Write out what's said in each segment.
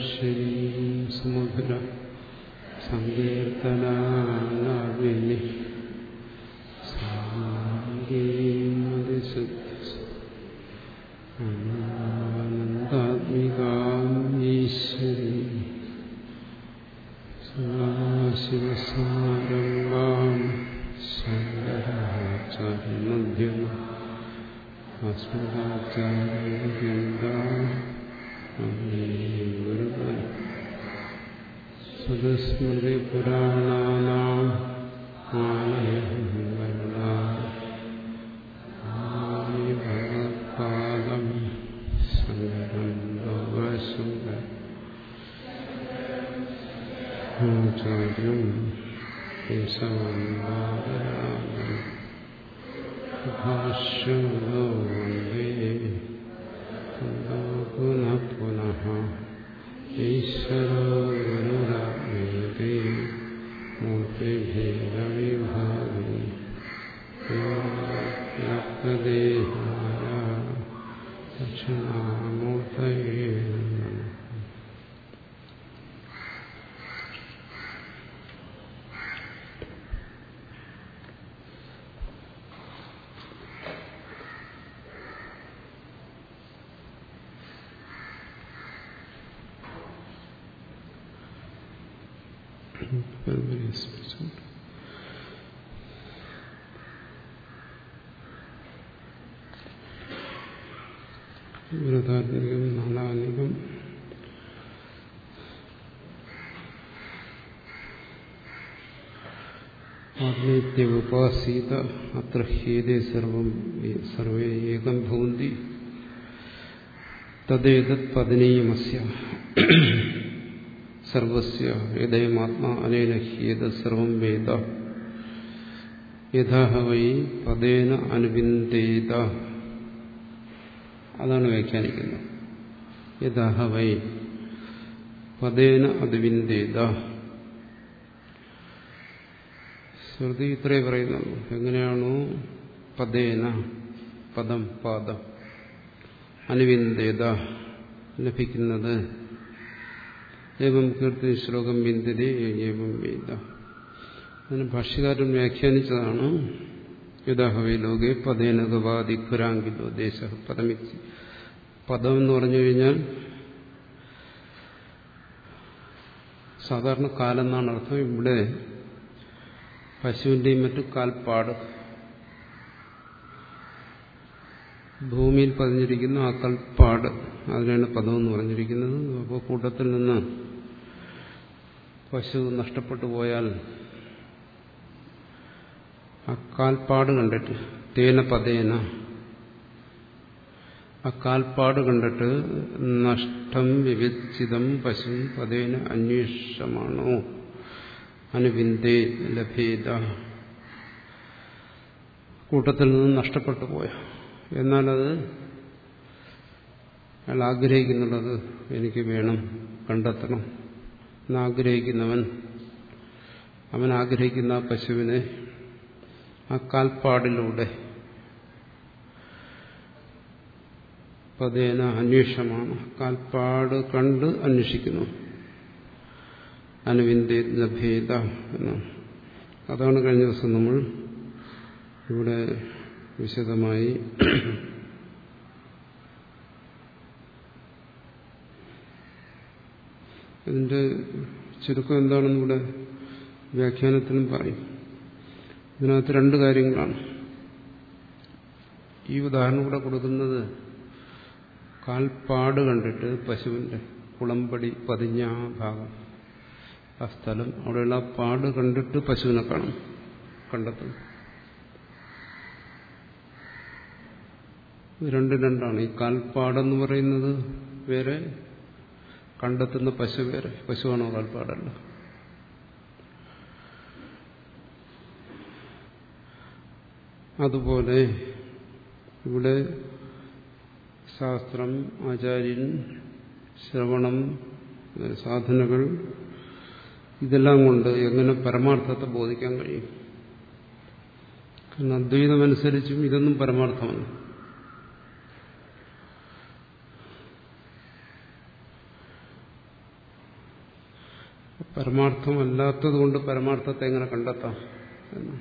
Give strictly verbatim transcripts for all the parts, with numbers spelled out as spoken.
സുധാശ്രീം സുമധുര സങ്കീർത്തനാലാപിനി ആനന്ദാത്മികാം ഈശ്വരീ സദാശിവസമാരംഭാം ശങ്കരാചാര്യമധ്യം അസ്മദാചാര്യപര്യന്താം സുതസ്മൃതിപുരാണാനാം ആലയം ഭഗവത്പാദം ശങ്കരം ലോകശങ്കരാചാര്യം കേശവന്ദാരായണം ഭാഷ്യമോ വന്ദേ പുനഃ പുനഃ ഈശ്വരോ ഗുരുരാത്മേതി മൂർത്തിഭേദവിഭാഗി വ്യാപ്തദേഹായ ദക്ഷിണാമൂർത്തയേ നമഃ. വ്രതാത്മികം നാലാത്മികം ആത്മേത്യുപാസീത അത്ര ഹേതേ സർവം സർവേ ഏകം ഭവന്തി തദ്ദേതത് പതനീയമസ്യ സർവസ്യ യദയമാത്മാ അനേന ഹ്യേതത് സർവം വേദ യഥാ വൈ പദേന അനുവിന്ദേത. അതാണ് വ്യാഖ്യാനിക്കുന്നത്. യഥാ വൈ പദേന അനുവിന്ദേത. ശ്രുതി ഇത്രേ പറയുന്നുള്ളൂ. എങ്ങനെയാണോ പദേന പദം പാദം അനുവിന്ദേത ലഭിക്കുന്നത്, ഏവം കീർത്തി ശ്ലോകം വിന്ദതി ഏവം വേദ. അതിന് ഭാഷ്യകാരൻ വ്യാഖ്യാനിച്ചതാണ്. യഥാഹവേ ലോകെ പദേന ഗവാദിഖുരാങ്കിലോ ദേശ പദമിച്ച്. പദം എന്ന് പറഞ്ഞു കഴിഞ്ഞാൽ സാധാരണ കാലെന്നാണ് അർത്ഥം. ഇവിടെ പശുവിന്റെയും മറ്റു കാൽപ്പാട്, ഭൂമിയിൽ പതിഞ്ഞിരിക്കുന്ന ആ കൽപ്പാട്, അതിനാണ് പദം എന്ന് പറഞ്ഞിരിക്കുന്നത്. അപ്പോൾ കൂട്ടത്തിൽ നിന്ന് പശു നഷ്ടപ്പെട്ടു പോയാൽ ആ കാൽപ്പാട് കണ്ടിട്ട്, തേന പദേന, ആ കാൽപ്പാട് കണ്ടിട്ട് നഷ്ടം വിവിച്ചിതം പശു പദേന അന്വേഷമാണോ അനുവിന്ദേ ലഭേദ. കൂട്ടത്തിൽ നിന്ന് നഷ്ടപ്പെട്ടു പോയ, എന്നാലത് അയാൾ ആഗ്രഹിക്കുന്നുള്ളത് എനിക്ക് വേണം, കണ്ടെത്തണം എന്നാഗ്രഹിക്കുന്നവൻ, അവൻ ആഗ്രഹിക്കുന്ന ആ പശുവിനെ ആ കാൽപ്പാടിലൂടെ പദേന അന്വേഷമാണ്, കാൽപ്പാട് കണ്ട് അന്വേഷിക്കുന്നു. അനുവിന്ദേ ലഭേദ എന്നാണ്. അതാണ് കഴിഞ്ഞ ദിവസം നമ്മൾ ഇവിടെ വിശദമായി ഇതിന്റെ ചുരുക്കം എന്താണെന്ന് ഇവിടെ വ്യാഖ്യാനത്തിലും പറയും. ഇതിനകത്ത് രണ്ട് കാര്യങ്ങളാണ്. ഈ ഉദാഹരണം ഇവിടെ കൊടുക്കുന്നത് കാൽപ്പാട് കണ്ടിട്ട് പശുവിന്റെ കുളമ്പടി പതിഞ്ഞ ആ ഭാഗം, ആ സ്ഥലം, അവിടെയുള്ള ആ പാട് കണ്ടിട്ട് പശുവിനെ കാണും, കണ്ടെത്തും. രണ്ട് രണ്ടാണ്. ഈ കാൽപ്പാടെന്ന് പറയുന്നത് വേറെ, കണ്ടെത്തുന്ന പശു വേറെ. പശുവാണോ കാൽപ്പാടല്ല. അതുപോലെ ഇവിടെ ശാസ്ത്രം, ആചാര്യൻ, ശ്രവണം, സാധനകൾ, ഇതെല്ലാം കൊണ്ട് എങ്ങനെ പരമാർത്ഥത്തെ ബോധിക്കാൻ കഴിയും? കാരണം അദ്വൈതമനുസരിച്ചും ഇതൊന്നും പരമാർത്ഥമല്ല. പരമാർത്ഥമല്ലാത്തത് കൊണ്ട് പരമാർത്ഥത്തെ എങ്ങനെ കണ്ടെത്താം എന്ന്.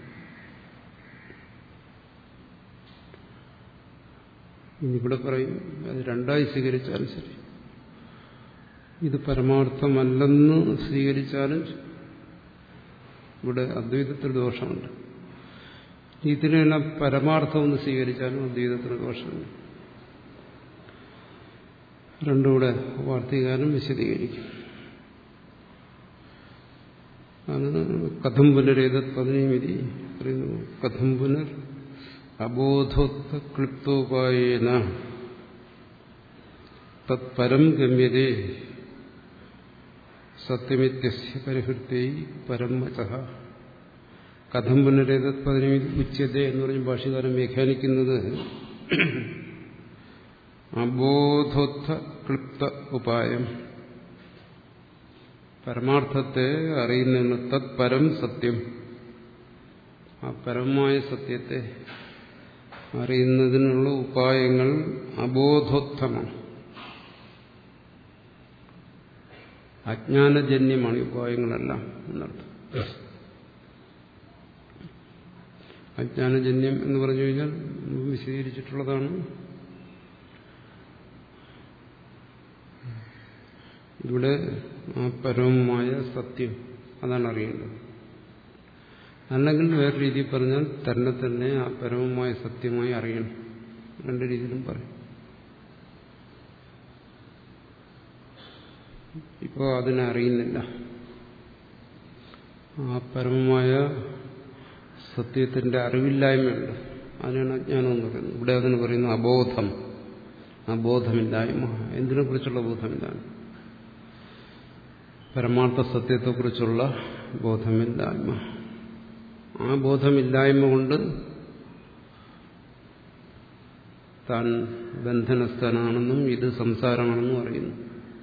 ഇനിയിവിടെ പറയും അത് രണ്ടായി സ്വീകരിച്ചാലും ശരി, ഇത് പരമാർത്ഥമല്ലെന്ന് സ്വീകരിച്ചാലും ഇവിടെ അദ്വൈതത്തിൽ ദോഷമുണ്ട്. ഇതിനെല്ലാം പരമാർത്ഥമെന്ന് സ്വീകരിച്ചാലും അദ്വൈതത്തിന് ദോഷമുണ്ട്. രണ്ടുകൂടെ വാർത്തികാരം വിശദീകരിക്കും. അത് കഥം പുനരേത് പതിനേഴ് പറയുന്നു. കഥം പുനർ അബോധോക്ത ക്ലിപ്തോപായേന തത്പരം ഗമ്യതേ സത്യമിത്യസ്യ പരിഹൃത്യൈ പരം വചഃ. കഥം പുനരേത് പതിനേഴ് ഉച്യതേ എന്ന് പറഞ്ഞ് ഭാഷ്യകാരൻ വ്യാഖ്യാനിക്കുന്നത് അബോധോത്ഥ ക്ലിപ്ത ഉപായം, പരമാർത്ഥത്തെ അറിയുന്നതിന് തത്പരം സത്യം, ആ പരമമായ സത്യത്തെ അറിയുന്നതിനുള്ള ഉപായങ്ങൾ അബോധോത്ഥമാണ്, അജ്ഞാനജന്യമാണ് ഈ ഉപായങ്ങളെല്ലാം എന്നർത്ഥം. അജ്ഞാനജന്യം എന്ന് പറഞ്ഞു കഴിഞ്ഞാൽ വിശദീകരിച്ചിട്ടുള്ളതാണ്. ഇവിടെ ആ പരമമായ സത്യം അതാണ് അറിയേണ്ടത്. അല്ലെങ്കിൽ വേറെ രീതിയിൽ പറഞ്ഞാൽ തന്നെ തന്നെ ആ പരമമായ സത്യമായി അറിയണം. രണ്ട് രീതിയിലും പറയും. ഇപ്പോൾ അതിനെ അറിയുന്നില്ല. ആ പരമമായ സത്യത്തിന്റെ അറിവില്ലായ്മയുണ്ട്. അതിനാണ് അജ്ഞാനം എന്ന് പറയുന്നത്. ഇവിടെ അതിന് പറയുന്നു അബോധം, അബോധമില്ലായ്മ. എന്തിനെ കുറിച്ചുള്ള ബോധമില്ലായ്മ? പരമാർത്ഥ സത്യത്തെക്കുറിച്ചുള്ള ബോധമില്ലായ്മ. ആ ബോധമില്ലായ്മ കൊണ്ട് താൻ ബന്ധനസ്ഥനാണെന്നും ഇത് സംസാരമാണെന്നും അറിയുന്നു.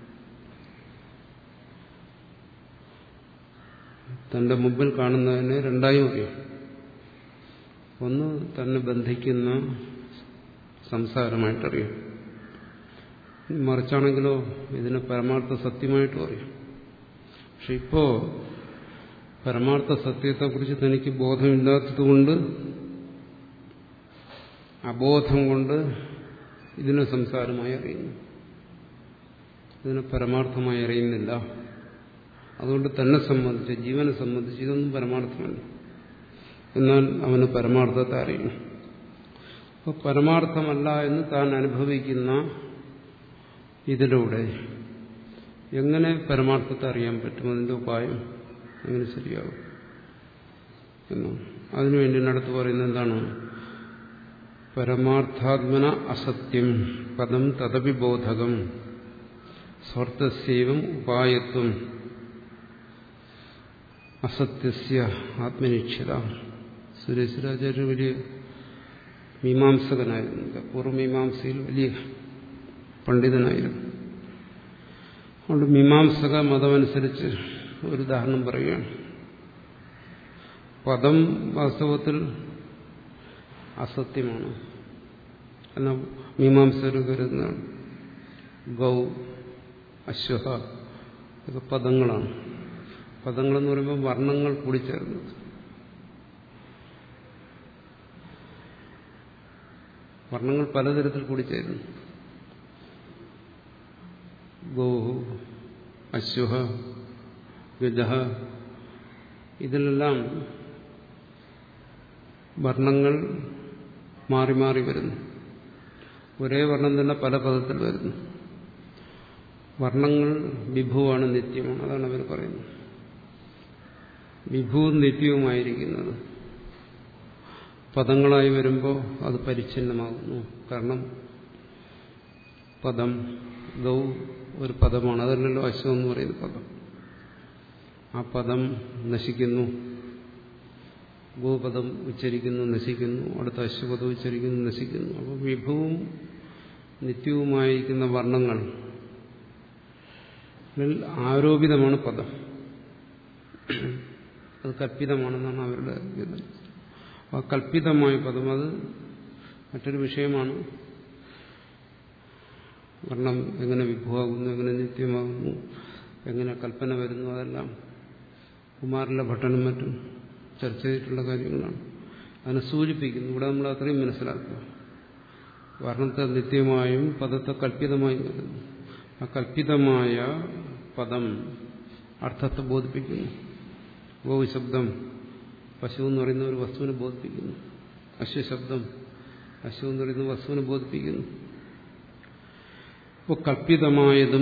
തന്റെ മുമ്പിൽ കാണുന്നതിനെ രണ്ടായും അറിയാം. ഒന്ന് തന്നെ ബന്ധിക്കുന്ന സംസാരമായിട്ടറിയാം, മറിച്ചാണെങ്കിലോ ഇതിനെ പരമാർത്ഥ സത്യമായിട്ടും അറിയാം. പക്ഷെ ഇപ്പോ പരമാർത്ഥ സത്യത്തെക്കുറിച്ച് തനിക്ക് ബോധമില്ലാത്തതുകൊണ്ട്, അബോധം കൊണ്ട് ഇതിനെ സംസാരമായി അറിയുന്നു, ഇതിനെ പരമാർത്ഥമായി അറിയുന്നില്ല. അതുകൊണ്ട് തന്നെ സംബന്ധിച്ച്, ജീവനെ സംബന്ധിച്ച് ഇതൊന്നും പരമാർത്ഥമല്ല. എന്നാൽ അവന് പരമാർത്ഥത്തെ അറിയണം. അപ്പോൾ പരമാർത്ഥമല്ല എന്ന് താൻ അനുഭവിക്കുന്ന ഇതിലൂടെ എങ്ങനെ പരമാർത്ഥത്തെ അറിയാൻ പറ്റും? അതിന്റെ ഉപായം എങ്ങനെ ശരിയാകും എന്നും അതിനുവേണ്ടി അടുത്ത് പറയുന്നത് എന്താണ്? പരമാർത്ഥാത്മന അസത്യം പദം തദപി ബോധകം സ്വാർത്ഥസ്യൈവം ഉപായത്വം അസത്യസ്യ ആത്മനിഷ്ഠിത. സുരേശ്വരാചാര്യ വലിയ മീമാംസകനായിരുന്നു, പൂർവ്വമീമാംസയിൽ വലിയ പണ്ഡിതനായിരുന്നു. അതുകൊണ്ട് മീമാംസക മതമനുസരിച്ച് ഒരു ഉദാഹരണം പറയുകയാണ്. പദം വാസ്തവത്തിൽ അസത്യമാണ് എന്ന മീമാംസകർ കരുതുന്നതാണ്. ഗൗ, അശ്വഹ ഇതൊക്കെ പദങ്ങളാണ്. പദങ്ങളെന്ന് പറയുമ്പോൾ വർണ്ണങ്ങൾ കൂടിച്ചേർന്നത്. വർണ്ണങ്ങൾ പലതരത്തിൽ കൂടിച്ചേരുന്നു. ഗോഹു, അശ്വഹ, ഗജഹ, ഇതിലെല്ലാം വർണ്ണങ്ങൾ മാറി മാറി വരുന്നു. ഒരേ വർണ്ണം തന്നെ പല പദത്തിൽ വരുന്നു. വർണ്ണങ്ങൾ വിഭുവാണ്, നിത്യമാണ്. അതാണ് അവർ പറയുന്നത്. വിഭുവും നിത്യവുമായിരിക്കുന്നത് പദങ്ങളായി വരുമ്പോൾ അത് പരിച്ഛിന്നമാകുന്നു. കാരണം പദം, ഗൗ ഒരു പദമാണ്, അതല്ലല്ലോ അശ്വം എന്ന് പറയുന്ന പദം. ആ പദം നശിക്കുന്നു. ഗോപദം ഉച്ചരിക്കുന്നു, നശിക്കുന്നു. അടുത്ത അശ്വപദം ഉച്ചരിക്കുന്നു, നശിക്കുന്നു. അപ്പോൾ വിഭുവും നിത്യവുമായിരിക്കുന്ന വർണ്ണങ്ങൾ ആരോപിതമാണ് പദം. അത് കൽപ്പിതമാണെന്നാണ് അവരുടെ ഇത്. ആ കൽപ്പിതമായ പദം അത് മറ്റൊരു വിഷയമാണ്. വർണ്ണം എങ്ങനെ വിഭുവാകുന്നു, എങ്ങനെ നിത്യമാകുന്നു, എങ്ങനെ കൽപ്പന വരുന്നു, അതെല്ലാം കുമാരല ഭട്ടനും മറ്റും ചർച്ച ചെയ്തിട്ടുള്ള കാര്യങ്ങളാണ്. അതിനെ സൂചിപ്പിക്കുന്നു. ഇവിടെ നമ്മൾ അത്രയും മനസ്സിലാക്കുക. വർണ്ണത്തെ നിത്യമായും പദത്തെ കല്പിതമായും കരുതുന്നു. ആ കല്പിതമായ പദം അർത്ഥത്തെ ബോധിപ്പിക്കുന്നു. ഗോവ് ശബ്ദം പശു എന്ന് പറയുന്ന ഒരു വസ്തുവിനെ ബോധിപ്പിക്കുന്നു. അശ്വശബ്ദം അശ്വ എന്ന് പറയുന്ന വസ്തുവിനെ ബോധിപ്പിക്കുന്നു. അപ്പോൾ കല്പിതമായതും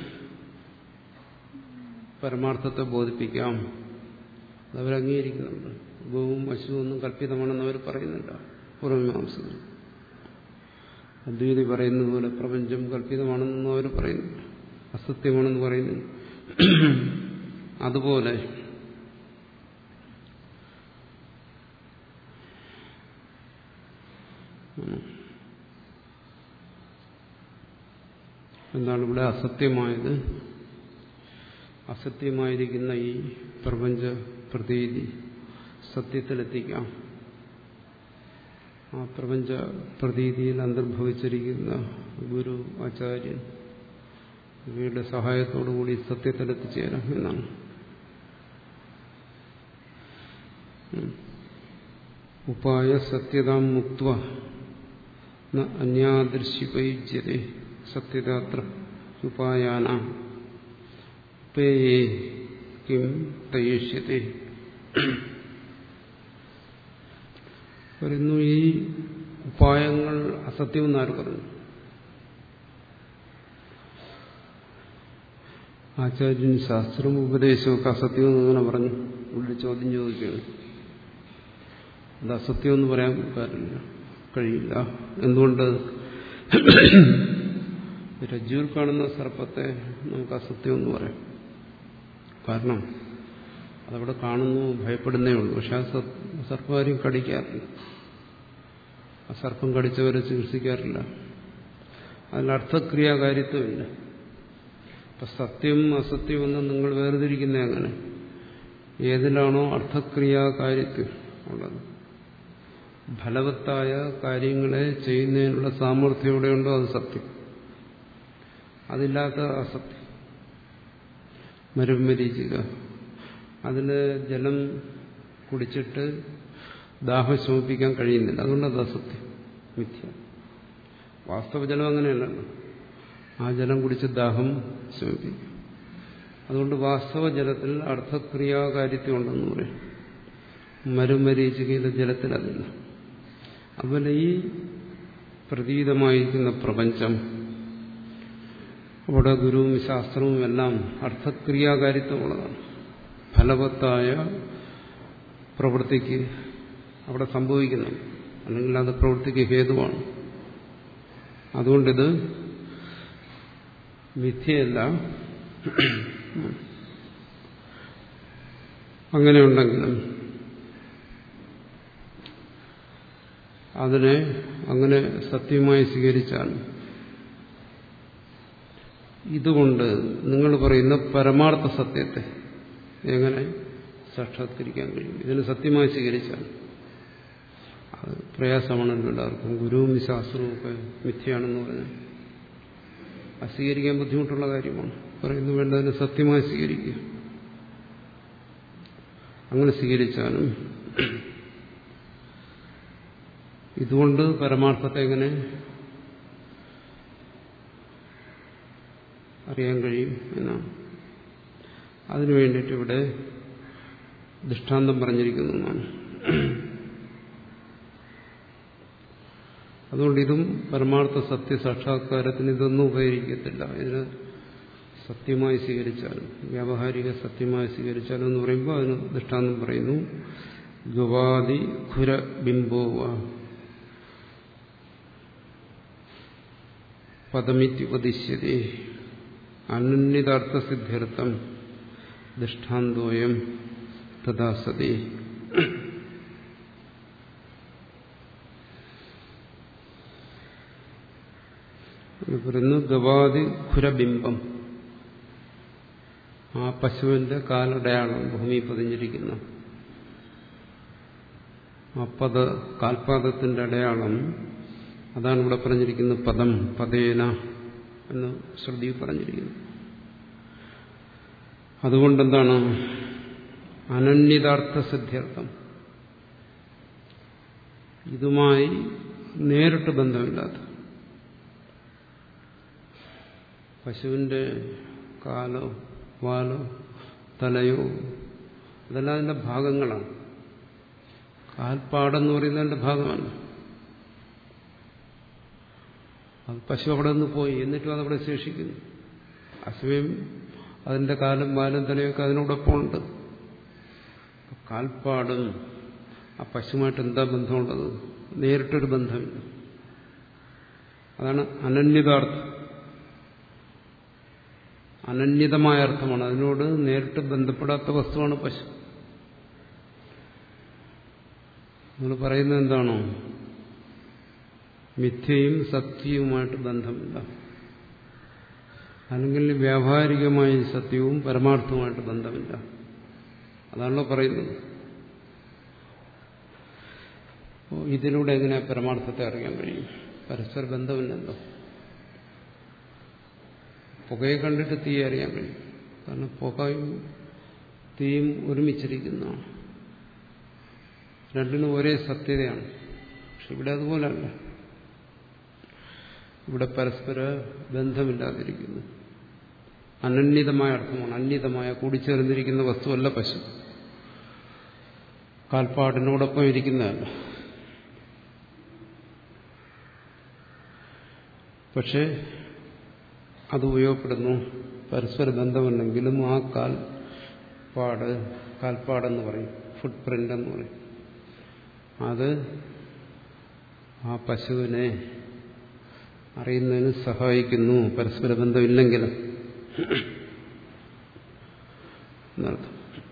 പരമാർത്ഥത്തെ ബോധിപ്പിക്കാം. അതവർ അംഗീകരിക്കുന്നുണ്ട്. ഗോവും അശ്വവും ഒന്നും കല്പിതമാണെന്ന് അവർ പറയുന്നില്ല. പൂർവമീമാംസകർ അദ്വൈതി പറയുന്നത് പോലെ പ്രപഞ്ചം കല്പിതമാണെന്നും അവർ പറയുന്നില്ല, അസത്യമാണെന്ന് പറയുന്നില്ല. അതുപോലെ എന്താണ് ഇവിടെ അസത്യമായത്? അസത്യമായിരിക്കുന്ന ഈ പ്രപഞ്ച പ്രതീതി സത്യത്തിലെത്തിക്കാം. ആ പ്രപഞ്ച പ്രതീതിയിൽ അന്തർഭവിച്ചിരിക്കുന്ന ഗുരു, ആചാര്യൻ ഇവയുടെ സഹായത്തോടുകൂടി സത്യത്തിലെത്തിച്ചേരാം എന്നാണ്. ഉപായ സത്യതാം മുക്ത്വ അന്യാദൃശ്യുപയുജ്യതേ സത്യതാത്ര ഉപായാന പേയേ കിം തയേഷ്യത്തെ. പറയുന്നു ഈ ഉപായങ്ങൾ അസത്യമെന്ന് ആര് പറഞ്ഞു? ആചാര്യൻ ശാസ്ത്രവും ഉപദേശമൊക്കെ അസത്യമെന്ന് അങ്ങനെ പറഞ്ഞു. ഇവിടെ ചോദ്യം ചോദിക്കുകയാണ്. അത് അസത്യമെന്ന് പറയാൻ കാര്യമില്ല, കഴിയില്ല. എന്തുകൊണ്ട്? രജ്ജുവിൽ കാണുന്ന സർപ്പത്തെ നമുക്ക് അസത്യമെന്ന് പറയാം. കാരണം അതവിടെ കാണുന്നു, ഭയപ്പെടുന്നേ ഉള്ളൂ. പക്ഷെ ആ സർപ്പം ആരും കടിക്കാറില്ല. ആ സർപ്പം കടിച്ചവരെ ചികിത്സിക്കാറില്ല. അതിൽ അർത്ഥക്രിയാകാര്യത്വമില്ല. അപ്പൊ സത്യം അസത്യമെന്ന് നിങ്ങൾ വേർതിരിക്കുന്ന അങ്ങനെ ഏതിലാണോ അർത്ഥക്രിയാകാര്യത്വം ഉള്ളത്, ഫലവത്തായ കാര്യങ്ങളെ ചെയ്യുന്നതിനുള്ള സാമർഥ്യം എവിടെയുണ്ടോ അത് സത്യം, അതില്ലാത്ത അസത്യം. മരുമരീചിക, അതിന് ജലം കുടിച്ചിട്ട് ദാഹം ശമിപ്പിക്കാൻ കഴിയുന്നില്ല, അതുകൊണ്ട് അത് അസത്യം, മിഥ്യ. വാസ്തവ ജലം അങ്ങനെയല്ലല്ലോ, ആ ജലം കുടിച്ച് ദാഹം ശമിപ്പിക്കും. അതുകൊണ്ട് വാസ്തവ ജലത്തിൽ അർത്ഥക്രിയാകാര്യത്വം ഉണ്ടെന്ന് പറയും. മരുമരീചികയിലെ ജലത്തിൽ അതില്ല. അതുപോലെ ഈ പ്രതീതമായിരിക്കുന്ന പ്രപഞ്ചം, അവിടെ ഗുരുവും ശാസ്ത്രവും എല്ലാം അർത്ഥക്രിയാകാര്യത്വമുള്ളതാണ്. ഫലവത്തായ പ്രവൃത്തിക്ക് അവിടെ സംഭവിക്കുന്നു, അല്ലെങ്കിൽ അത് പ്രവൃത്തിക്ക് ഹേതുവാണ്. അതുകൊണ്ടിത് മിഥ്യയല്ല. അങ്ങനെയുണ്ടെങ്കിലും അതിനെ അങ്ങനെ സത്യമായി സ്വീകരിച്ചാൽ ഇതുകൊണ്ട് നിങ്ങൾ പറയുന്ന പരമാർത്ഥ സത്യത്തെ എങ്ങനെ സാക്ഷാത്കരിക്കാൻ കഴിയും? ഇതിന് സത്യമായി സ്വീകരിച്ചാൽ അത് പ്രയാസമാണല്ലോ എല്ലാവർക്കും. ഗുരുവും ശാസ്ത്രവും ഒക്കെ മിഥ്യയാണെന്ന് പറഞ്ഞാൽ അത് സ്വീകരിക്കാൻ ബുദ്ധിമുട്ടുള്ള കാര്യമാണ്. പറയുന്നു വേണ്ടതിന് സത്യമായി സ്വീകരിക്കുക. അങ്ങനെ സ്വീകരിച്ചാലും ഇതുകൊണ്ട് പരമാർത്ഥത്തെ എങ്ങനെ അറിയാൻ കഴിയും എന്നാണ്. അതിനു വേണ്ടിയിട്ട് ഇവിടെ ദൃഷ്ടാന്തം പറഞ്ഞിരിക്കുന്നതാണ്. അതുകൊണ്ട് ഇതും പരമാർത്ഥ സത്യസാക്ഷാത്കാരത്തിന് ഇതൊന്നും ഉപകരിക്കത്തില്ല. ഇതിന് സത്യമായി സ്വീകരിച്ചാലും വ്യാവഹാരിക സത്യമായി സ്വീകരിച്ചാലും എന്ന് പറയുമ്പോൾ അതിന് ദൃഷ്ടാന്തം പറയുന്നു. ഗവാദി ഖുര ബിംബോവ പദമിത്യുപദിശ്യതേ അനന്യതാർത്ഥസിദ്ധ്യർത്ഥം ദൃഷ്ടാന്തോയം തഥാ സതി. പറയുന്നു ഗവാദി ഖുരബിംബം, ആ പശുവിന്റെ കാലടയാളം ഭൂമി പതിഞ്ഞിരിക്കുന്ന ആ പദ കാൽപാദത്തിന്റെ അടയാളം, അതാണ് ഇവിടെ പറഞ്ഞിരിക്കുന്നത്. പദം പദേന എന്ന് ശ്രുതി പറഞ്ഞിരിക്കുന്നു. അതുകൊണ്ടെന്താണ് അനന്യതാർത്ഥ സിദ്ധ്യർത്ഥം. ഇതുമായി നേരിട്ട് ബന്ധമില്ലാത്ത പശുവിന്റെ കാലോ വാലോ തലയോ ഇതെല്ലാം അതിന്റെ ഭാഗങ്ങളാണ്. കാൽപ്പാടെന്ന് പറയുന്നതിന്റെ ഭാഗമല്ല. അത് പശു അവിടെ നിന്ന് പോയി, എന്നിട്ടും അതവിടെ ശേഷിക്കുന്നു. അസമയം അതിന്റെ കാലും വാലും തലയൊക്കെ അതിനോടൊപ്പം ഉണ്ട്. കാൽപ്പാടും ആ പശുവുമായിട്ട് എന്താ ബന്ധമുള്ളത്? നേരിട്ടൊരു ബന്ധമില്ല. അതാണ് അനന്യതാർത്ഥം. അനന്യതമായ അർത്ഥമാണ്. അതിനോട് നേരിട്ട് ബന്ധപ്പെടാത്ത വസ്തുവാണ് പശു. നമ്മൾ പറയുന്നത് എന്താണോ? മിഥ്യയും സത്യവുമായിട്ട് ബന്ധമില്ല. അല്ലെങ്കിൽ വ്യാവഹാരികമായ സത്യവും പരമാർത്ഥവുമായിട്ട് ബന്ധമില്ല. അതാണല്ലോ പറയുന്നത്. ഇതിലൂടെ എങ്ങനെ പരമാർത്ഥത്തെ അറിയാൻ കഴിയും? പരസ്പര ബന്ധമില്ലല്ലോ. പുകയെ കണ്ടിട്ട് തീ അറിയാൻ കഴിയും. കാരണം പുകയും തീയും ഒരുമിച്ചിരിക്കുന്നതാണ്. രണ്ടിനും ഒരേ സത്യതയാണ്. പക്ഷെ ഇവിടെ അതുപോലല്ല. ഇവിടെ പരസ്പര ബന്ധമില്ലാതിരിക്കുന്നു. അനന്യതമായ അർത്ഥമാണ്. അന്യതമായ കൂടിച്ചേർന്നിരിക്കുന്ന വസ്തുവല്ല പശു. കാൽപ്പാടിനോടൊപ്പം ഇരിക്കുന്നതല്ല. പക്ഷെ അത് ഉപയോഗപ്പെടുന്നു. പരസ്പര ബന്ധമുണ്ടെങ്കിലും ആ കാൽപ്പാട്, കാൽപ്പാടെന്ന് പറയും, ഫുട് പ്രിന്റ് എന്ന് പറയും, അത് ആ പശുവിനെ അറിയുന്നതിന് സഹായിക്കുന്നു. പരസ്പര ബന്ധമില്ലെങ്കിലും എന്നർത്ഥം.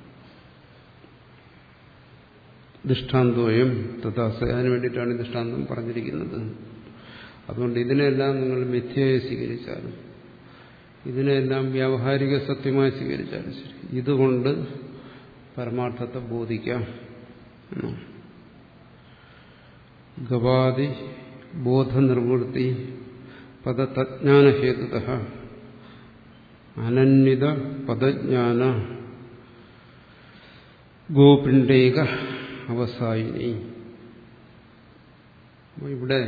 ദൃഷ്ടാന്തോയം തഥാസ, അതിനു വേണ്ടിയിട്ടാണ് ദൃഷ്ടാന്തം പറഞ്ഞിരിക്കുന്നത്. അതുകൊണ്ട് ഇതിനെല്ലാം നിങ്ങൾ മിഥ്യയെ സ്വീകരിച്ചാലും ഇതിനെല്ലാം വ്യാവഹാരിക സത്യമായി സ്വീകരിച്ചാലും ശരി, ഇതുകൊണ്ട് പരമാർത്ഥത്തെ ബോധിക്കാം. ഗവാദി ബോധനിർവൃത്തി പദതജ്ഞാനഹേതുത അനന്വിത പദജ്ഞാന ഗോപിണ്ഡൈക അവസായിനി. ഇവിടെ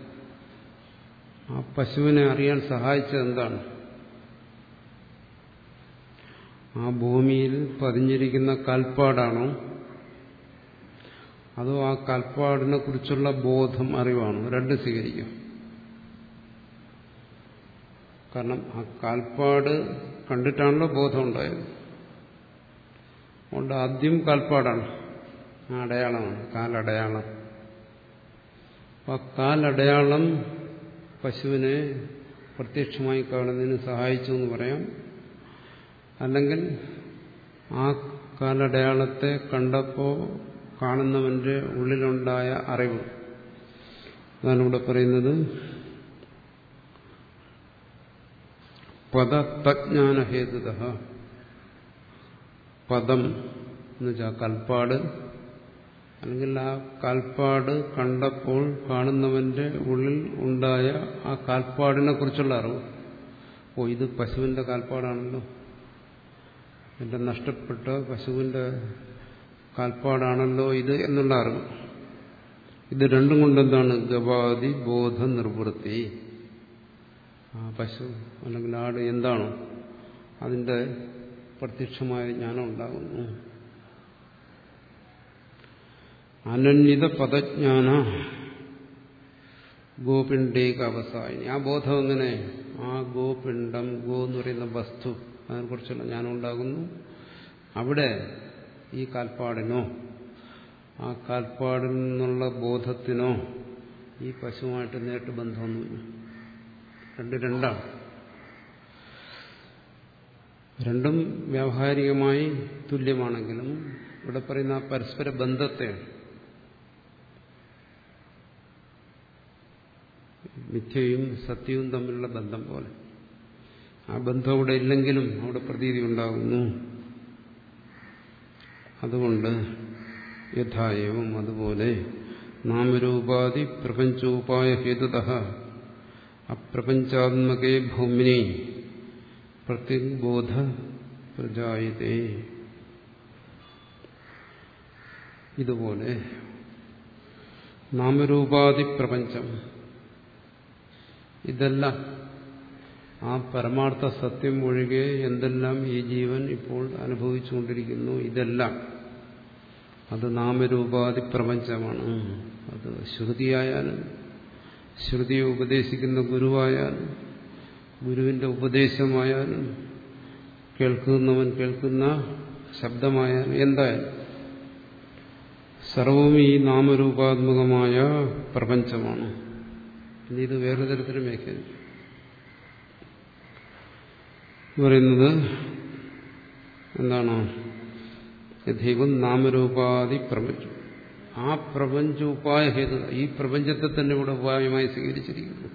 ആ പശുവിനെ അറിയാൻ സഹായിച്ചത് എന്താണ്? ആ ഭൂമിയിൽ പതിഞ്ഞിരിക്കുന്ന കാൽപ്പാടാണോ, അതോ ആ കാൽപ്പാടിനെ കുറിച്ചുള്ള ബോധം, അറിവാണോ? രണ്ട് സ്വീകരിക്കും. കാരണം ആ കാൽപ്പാട് കണ്ടിട്ടാണല്ലോ ബോധം ഉണ്ടായത്. അതുകൊണ്ട് ആദ്യം കാൽപ്പാടാണ്, ആ അടയാളമാണ്, കാലടയാളം. ആ കാലടയാളം പശുവിനെ പ്രത്യക്ഷമായി കാണുന്നതിന് സഹായിച്ചു എന്ന് പറയാം. അല്ലെങ്കിൽ ആ കാലടയാളത്തെ കണ്ടപ്പോൾ കാണുന്നവന്റെ ഉള്ളിലുണ്ടായ അറിവ്, അതാണ് ഇവിടെ പറയുന്നത് പദതജ്ഞാനഹേതുത. പദം എന്ന് വെച്ചാൽ കൽപ്പാട്, അല്ലെങ്കിൽ ആ കാൽപ്പാട് കണ്ടപ്പോൾ കാണുന്നവന്റെ ഉള്ളിൽ ഉണ്ടായ ആ കാൽപ്പാടിനെ കുറിച്ചുള്ള അറിവ്. ഓ, ഇത് പശുവിന്റെ കാൽപ്പാടാണല്ലോ, എന്റെ നഷ്ടപ്പെട്ട പശുവിന്റെ കാൽപ്പാടാണല്ലോ ഇത് എന്നുള്ള അറിവ്. ഇത് രണ്ടും കൊണ്ടെന്താണ്? ഗവാദി ബോധ നിർവൃത്തി. ആ പശു അല്ലെങ്കിൽ ആട് എന്താണോ അതിന്റെ പ്രത്യക്ഷമായ ജ്ഞാനം ഉണ്ടാകുന്നു. അനന്വിത പദജ്ഞാന ഗോപിണ്ഡേക അവസായിനി. ആ ബോധം എങ്ങനെ? ആ ഗോപിണ്ഡം, ഗോ എന്ന് പറയുന്ന വസ്തു, അതിനെക്കുറിച്ചുള്ള ജ്ഞാനം ഉണ്ടാകുന്നു. അവിടെ ഈ കാൽപ്പാടിനോ ആ കാൽപ്പാടിൽ നിന്നുള്ള ബോധത്തിനോ ഈ പശുവുമായിട്ട് നേരിട്ട് ബന്ധമൊന്നുമില്ല. രണ്ട് രണ്ടാണ്. രണ്ടും വ്യാവഹാരികമായി തുല്യമാണെങ്കിലും ഇവിടെ പറയുന്ന ആ പരസ്പര ബന്ധത്തെ, മിഥ്യയും സത്യവും തമ്മിലുള്ള ബന്ധം പോലെ, ആ ബന്ധം അവിടെ ഇല്ലെങ്കിലും അവിടെ പ്രതീതി ഉണ്ടാകുന്നു. അതുകൊണ്ട് യഥായവും അതുപോലെ നാമരൂപാദി പ്രപഞ്ചോപായ ഹേതുതഃ അപ്രപഞ്ചാത്മകേ ഭൂമിനി പ്രത്യഗ്ബോധ പ്രജായതേ. ഇതുപോലെ നാമരൂപാദി പ്രപഞ്ചം ഇതെല്ലാം ആ പരമാർത്ഥ സത്യം ഒഴികെ എന്തെല്ലാം ഈ ജീവൻ ഇപ്പോൾ അനുഭവിച്ചുകൊണ്ടിരിക്കുന്നു ഇതെല്ലാം അത് നാമരൂപാദി പ്രപഞ്ചമാണ്. അത് ശ്രുതിയായാലും ശ്രുതിയെ ഉപദേശിക്കുന്ന ഗുരുവായാലും ഗുരുവിന്റെ ഉപദേശമായാലും കേൾക്കുന്നവൻ കേൾക്കുന്ന ശബ്ദമായാലും എന്തായാലും സർവവും ഈ നാമരൂപാത്മകമായ പ്രപഞ്ചമാണ്. ഇനി ഇത് വേറൊരു തരത്തിൽ വ്യാഖ്യാനിക്കും. പറയുന്നത് എന്താണ്? ദൈവം നാമരൂപാദി പ്രപഞ്ചം. ആ പ്രപഞ്ച ഉപായ ഹേതു ഈ പ്രപഞ്ചത്തെ തന്നെ ഇവിടെ ഉപായമായി സ്വീകരിച്ചിരിക്കുന്നു.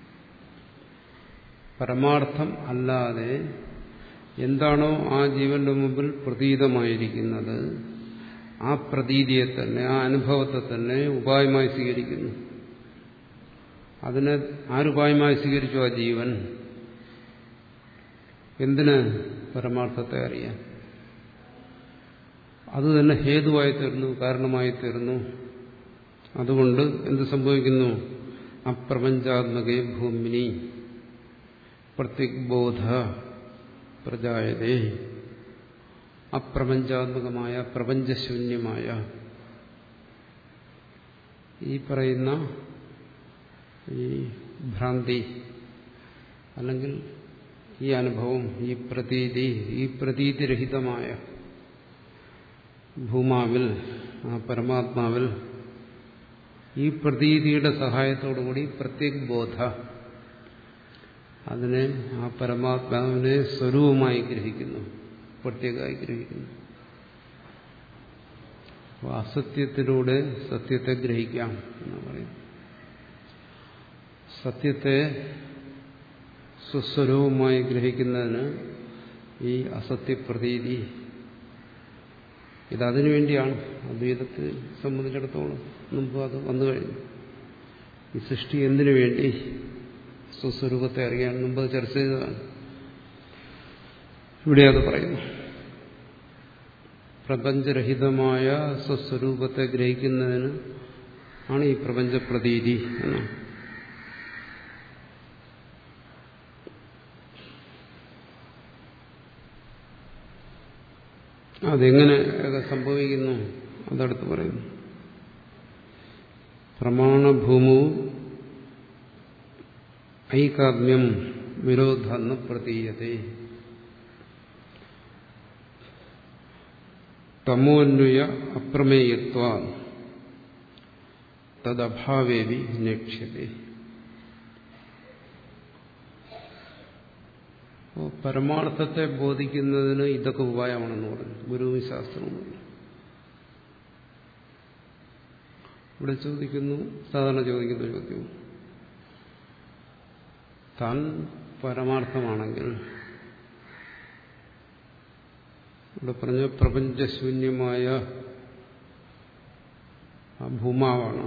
പരമാർത്ഥം അല്ലാതെ എന്താണോ ആ ജീവന്റെ മുമ്പിൽ പ്രതീതമായിരിക്കുന്നത് ആ പ്രതീതിയെ തന്നെ ആ അനുഭവത്തെ തന്നെ ഉപായമായി സ്വീകരിക്കുന്നു. അതിനെ ആരുപായമായി സ്വീകരിച്ചു? ആ ജീവൻ. എന്തിന്? പരമാർത്ഥത്തെ അറിയാൻ. അത് തന്നെ ഹേതുവായി തീർന്നു, കാരണമായി തീർന്നു. അതുകൊണ്ട് എന്ത് സംഭവിക്കുന്നു? അപ്രപഞ്ചാത്മകേ ഭൂമിനി പ്രത്യുഗ്ബോധ പ്രജായതേ. അപ്രപഞ്ചാത്മകമായ പ്രപഞ്ചശൂന്യമായ ഈ പറയുന്ന ഈ ഭ്രാന്തി അല്ലെങ്കിൽ ഈ അനുഭവം, ഈ പ്രതീതി, ഈ പ്രതീതിരഹിതമായ ഭൂമാവിൽ, ആ പരമാത്മാവിൽ ഈ പ്രതീതിയുടെ സഹായത്തോടുകൂടി പ്രത്യേകബോധ അതിനെ ആ പരമാത്മാവിനെ സ്വരൂപമായി ഗ്രഹിക്കുന്നു, പ്രത്യേകമായി ഗ്രഹിക്കുന്നു. അസത്യത്തിലൂടെ സത്യത്തെ ഗ്രഹിക്കാം എന്ന് പറയും. സത്യത്തെ സ്വസ്വരൂപമായി ഗ്രഹിക്കുന്നതിന് ഈ അസത്യപ്രതീതി ഇതതിനു വേണ്ടിയാണ്. അദ്വൈതത്തെ സംബന്ധിച്ചിടത്തോളം മുമ്പ് അത് വന്നു കഴിഞ്ഞു. ഈ സൃഷ്ടി എന്തിനു വേണ്ടി? സ്വസ്വരൂപത്തെ അറിയാൻ മുമ്പ് ചർച്ച ചെയ്തതാണ്. ഇവിടെ അത് പറയുന്നു. പ്രപഞ്ചരഹിതമായ സ്വസ്വരൂപത്തെ ഗ്രഹിക്കുന്നതിന് ആണ് ഈ പ്രപഞ്ചപ്രതീതി എന്നാണ്. അതെങ്ങനെ സംഭവിക്കുന്നു? അതടുത്ത് പറയുന്നു. പ്രമാണഭൂമു ഐകാത്മ്യം വിരോധാന്ന പ്രതീയതേ തമോന്വയ അപ്രമേയത്വ തദഭാവേവി നേക്ഷ്യതേ. പരമാർത്ഥത്തെ ബോധിക്കുന്നതിന് ഇതൊക്കെ ഉപായമാണെന്ന് പറഞ്ഞു ഗുരുവും ശാസ്ത്രവും. ഇവിടെ ചോദിക്കുന്നു, സാധാരണ ചോദിക്കുന്ന ചോദ്യം, താൻ പരമാർത്ഥമാണെങ്കിൽ ഇവിടെ പറഞ്ഞ പ്രപഞ്ചശൂന്യമായ ആ ഭൂമാവാണ്,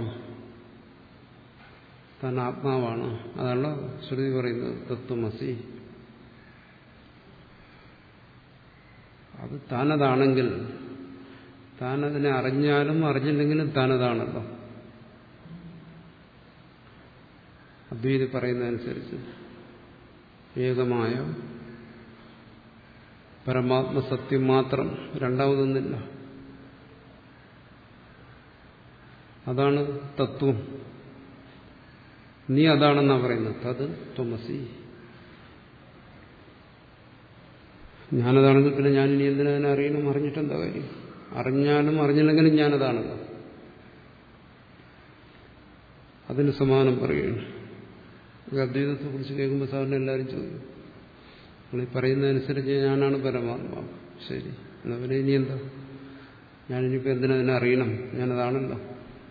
താൻ ആത്മാവാണ്. അതാണ് ശ്രുതി പറയുന്നത് തത്വമസി. അത് താനതാണെങ്കിൽ താനതിനെ അറിഞ്ഞാലും അറിഞ്ഞില്ലെങ്കിലും താനതാണല്ലോ. അദ്വൈതി പറയുന്നതനുസരിച്ച് ഏകമായ പരമാത്മസത്യം മാത്രം, രണ്ടാമതൊന്നില്ല. അതാണ് തത്വം. നീ അതാണെന്നാ പറയുന്നത്. തത് ത്വമസി. ഞാനതാണെങ്കിൽ പിന്നെ ഞാനിനി എന്തിനാ അതിനെ അറിയണം? അറിഞ്ഞിട്ടെന്താ കാര്യം? അറിഞ്ഞാലും അറിഞ്ഞില്ലെങ്കിലും ഞാനതാണല്ലോ. അതിന് സമാനം പറയുകയാണ്. അദ്വൈതത്തെ കുറിച്ച് കേൾക്കുമ്പോൾ സാറിന് എല്ലാവരും ചോദിക്കും, നിങ്ങൾ ഈ പറയുന്നതനുസരിച്ച് ഞാനാണ് പരമാത്മാവ്. ശരി, എന്നാ പിന്നെ ഇനി എന്താ? ഞാനിനിയിപ്പോൾ എന്തിനാ അതിനെ അറിയണം? ഞാനതാണല്ലോ.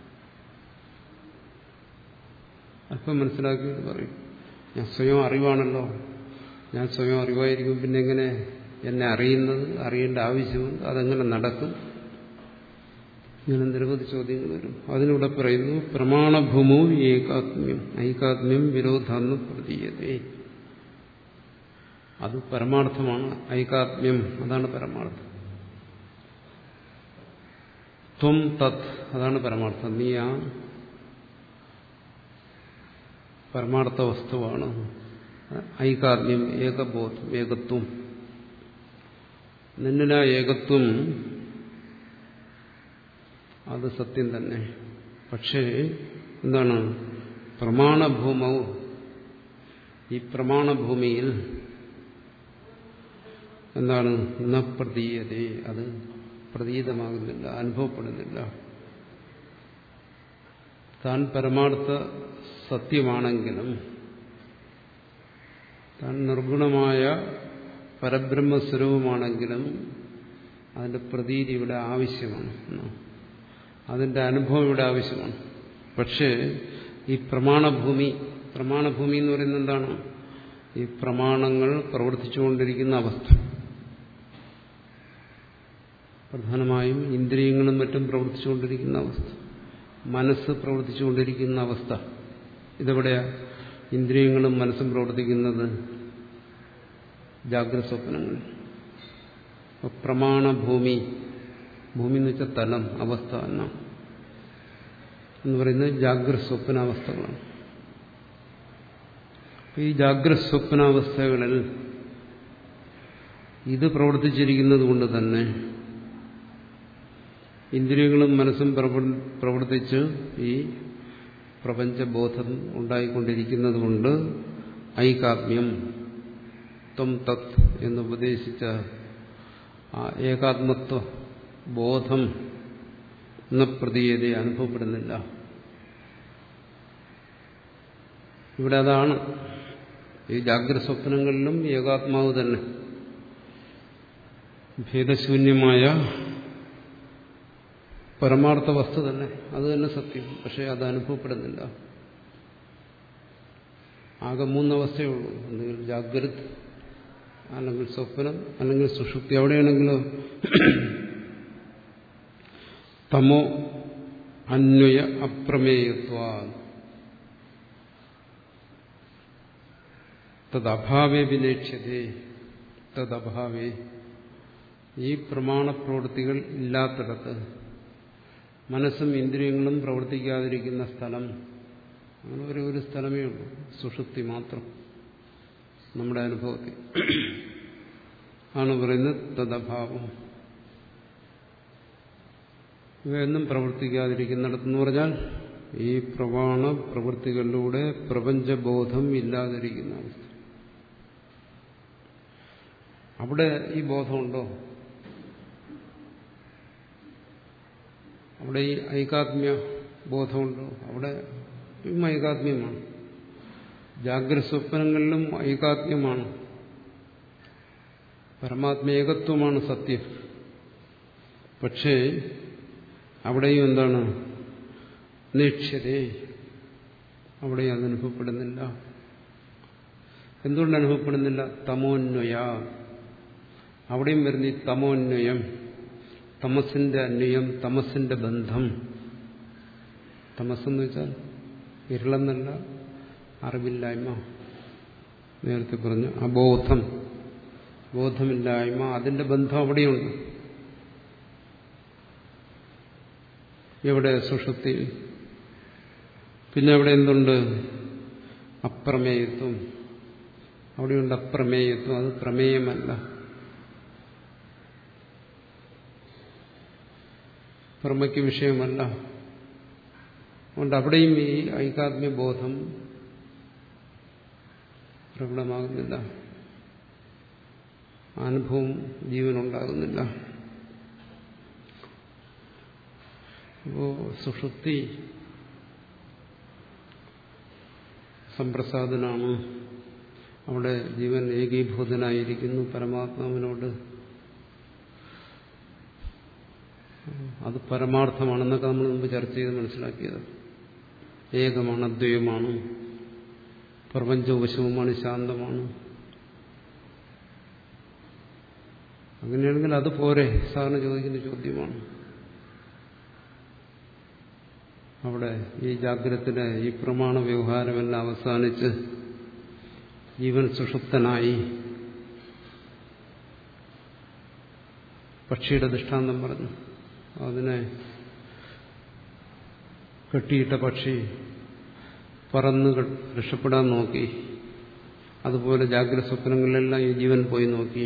അല്പം മനസ്സിലാക്കിയിട്ട് പറയും, ഞാൻ സ്വയം അറിവാണല്ലോ. ഞാൻ സ്വയം അറിവായിരിക്കും, പിന്നെ എങ്ങനെ എന്നെ അറിയുന്നത്? അറിയേണ്ട ആവശ്യമുണ്ട്. അതെങ്ങനെ നടക്കും? ഇങ്ങനെ നിരവധി ചോദ്യങ്ങൾ വരും. അതിലൂടെ പറയുന്നു പ്രമാണഭൂമോ ഏകാത്മ്യം ഐകാത്മ്യം വിരോധാന്ന് പ്രതീയതേ. അത് പരമാർത്ഥമാണ്. ഐകാത്മ്യം, അതാണ് പരമാർത്ഥം. ത്വം തത്, അതാണ് പരമാർത്ഥം. നീ ആ പരമാർത്ഥ വസ്തുവാണ്. ഐകാത്മ്യം, ഏകബോധം, ഏകത്വം. നിന്നിലാ ഏകത്വം അത് സത്യം തന്നെ. പക്ഷേ എന്താണ്? പ്രമാണഭൂമവും, ഈ പ്രമാണഭൂമിയിൽ എന്താണ്? ന പ്രതീയതേ, അത് പ്രതീതമാകുന്നില്ല, അനുഭവപ്പെടുന്നില്ല. താൻ പരമാർത്ഥ സത്യമാണെങ്കിലും താൻ നിർഗുണമായ പരബ്രഹ്മസ്വരൂപമാണെങ്കിലും അതിന്റെ പ്രതീതി ഇവിടെ ആവശ്യമാണ്, അതിന്റെ അനുഭവം ഇവിടെ ആവശ്യമാണ്. പക്ഷേ ഈ പ്രമാണഭൂമി, പ്രമാണഭൂമി എന്ന് പറയുന്നത് എന്താണ്? ഈ പ്രമാണങ്ങൾ പ്രവർത്തിച്ചുകൊണ്ടിരിക്കുന്ന അവസ്ഥ, പ്രധാനമായും ഇന്ദ്രിയങ്ങളും മറ്റും പ്രവർത്തിച്ചുകൊണ്ടിരിക്കുന്ന അവസ്ഥ, മനസ്സ് പ്രവർത്തിച്ചുകൊണ്ടിരിക്കുന്ന അവസ്ഥ. ഇതെവിടെയാ ഇന്ദ്രിയങ്ങളും മനസ്സും പ്രവർത്തിക്കുന്നത്? ജാഗ്രത സ്വപ്നങ്ങൾ. പ്രമാണഭൂമി, ഭൂമി എന്ന് വെച്ചാൽ തലം, അവസ്ഥ എന്നാണ് എന്ന് പറയുന്നത് ജാഗ്രത സ്വപ്നാവസ്ഥകളാണ്. ഈ ജാഗ്രത സ്വപ്നാവസ്ഥകളിൽ ഇത് പ്രവർത്തിച്ചിരിക്കുന്നത് കൊണ്ട് തന്നെ ഇന്ദ്രിയങ്ങളും മനസ്സും പ്രവർത്തിച്ച് ഈ പ്രപഞ്ചബോധം ഉണ്ടായിക്കൊണ്ടിരിക്കുന്നത് കൊണ്ട് ഐകാത്മ്യം, ത്വം തത് എന്നുപദേശിച്ച ആ ഏകാത്മത്വ ബോധം എന്ന പ്രതീയത അനുഭവപ്പെടുന്നില്ല. ഇവിടെ അതാണ്. ഈ ജാഗ്രത സ്വപ്നങ്ങളിലും ഏകാത്മാവ് തന്നെ, ഭേദശൂന്യമായ പരമാർത്ഥ വസ്തു തന്നെ, അത് തന്നെ സത്യം. പക്ഷെ അത് അനുഭവപ്പെടുന്നില്ല. ആകെ മൂന്നവസ്ഥയുള്ളൂ. എന്തെങ്കിലും ജാഗ്രത്, അല്ലെങ്കിൽ സ്വപ്നം, അല്ലെങ്കിൽ സുഷുപ്തി. അവിടെയാണെങ്കിലോ തമോ അന്വയ അപ്രമേയത്വ തദഭാവേ വിലേക്ഷ്യതേ, തദഭാവേ, ഈ പ്രമാണപ്രവൃത്തികൾ ഇല്ലാത്തിടത്ത്, മനസ്സും ഇന്ദ്രിയങ്ങളും പ്രവർത്തിക്കാതിരിക്കുന്ന സ്ഥലം, അങ്ങനെ ഒരു ഒരു സ്ഥലമേ ഉള്ളൂ, സുഷുപ്തി മാത്രം. നമ്മുടെ അനുഭവത്തിൽ ആണ് പറയുന്നത് തദഭാവം. ഇവയൊന്നും പ്രവർത്തിക്കാതിരിക്കുന്നിടത്തെന്ന് പറഞ്ഞാൽ ഈ പ്രമാണ പ്രവൃത്തികളിലൂടെ പ്രപഞ്ചബോധം ഇല്ലാതിരിക്കുന്ന അവസ്ഥ. അവിടെ ഈ ബോധമുണ്ടോ? അവിടെ ഈ ഐകാത്മ്യ ബോധമുണ്ടോ? അവിടെ ഐകാത്മ്യമാണ്. ജാഗ്രത സ്വപ്നങ്ങളിലും ഐകാത്മ്യമാണ്, പരമാത്മേകത്വമാണ് സത്യം. പക്ഷേ അവിടെയും എന്താണ്? നിക്ഷരേ, അവിടെയും അത് അനുഭവപ്പെടുന്നില്ല. എന്തുകൊണ്ട് അനുഭവപ്പെടുന്നില്ല? തമോന്വയ. അവിടെയും വരുന്ന ഈ തമോന്വയം, തമസിന്റെ അന്വയം, തമസിന്റെ ബന്ധം. തമസെന്ന് വെച്ചാൽ ഇരുളെന്നല്ല, അറിവില്ലായ്മ. നേരത്തെ പറഞ്ഞു അബോധം, ബോധമില്ലായ്മ, അതിന്റെ ബന്ധം അവിടെയുണ്ട്. എവിടെ? സുഷുപ്തി. പിന്നെ അവിടെ എന്തുണ്ട്? അപ്രമേയത്വം. അവിടെയുണ്ട് അപ്രമേയത്വം. അത് പ്രമേയമല്ല, പ്രമയ്ക്ക് വിഷയമല്ല. അതുകൊണ്ട് അവിടെയും ഈ ഐകാത്മ്യബോധം പ്രകടമാകുന്നില്ല, അനുഭവം ജീവനുണ്ടാകുന്നില്ല. അപ്പോ സുഷുപ്തി സംപ്രസാദനാണ്. അവിടെ ജീവൻ ഏകീഭൂതനായിരിക്കുന്നു പരമാത്മാവിനോട്. അത് പരമാർത്ഥമാണെന്നൊക്കെ നമ്മൾ മുമ്പ് ചർച്ച ചെയ്ത് മനസ്സിലാക്കിയത്. ഏകമാണ്, അദ്വൈതമാണ്, പ്രപഞ്ചോപശവുമാണ്, ശാന്തമാണ്. അങ്ങനെയാണെങ്കിൽ അത് പോരെ? സാറിന് ചോദിക്കുന്ന ചോദ്യമാണ്. അവിടെ ഈ ജാഗ്രതത്തിലെ ഈ പ്രമാണ വ്യവഹാരമെല്ലാം അവസാനിച്ച് ജീവൻ സുഷുപ്തനായി. പക്ഷിയുടെ ദൃഷ്ടാന്തം പറഞ്ഞു. അതിനെ കെട്ടിയിട്ട പക്ഷി പറന്ന് രക്ഷപ്പെടാൻ നോക്കി. അതുപോലെ ജാഗ്രത സ്വപ്നങ്ങളിലെല്ലാം ഈ ജീവൻ പോയി നോക്കി.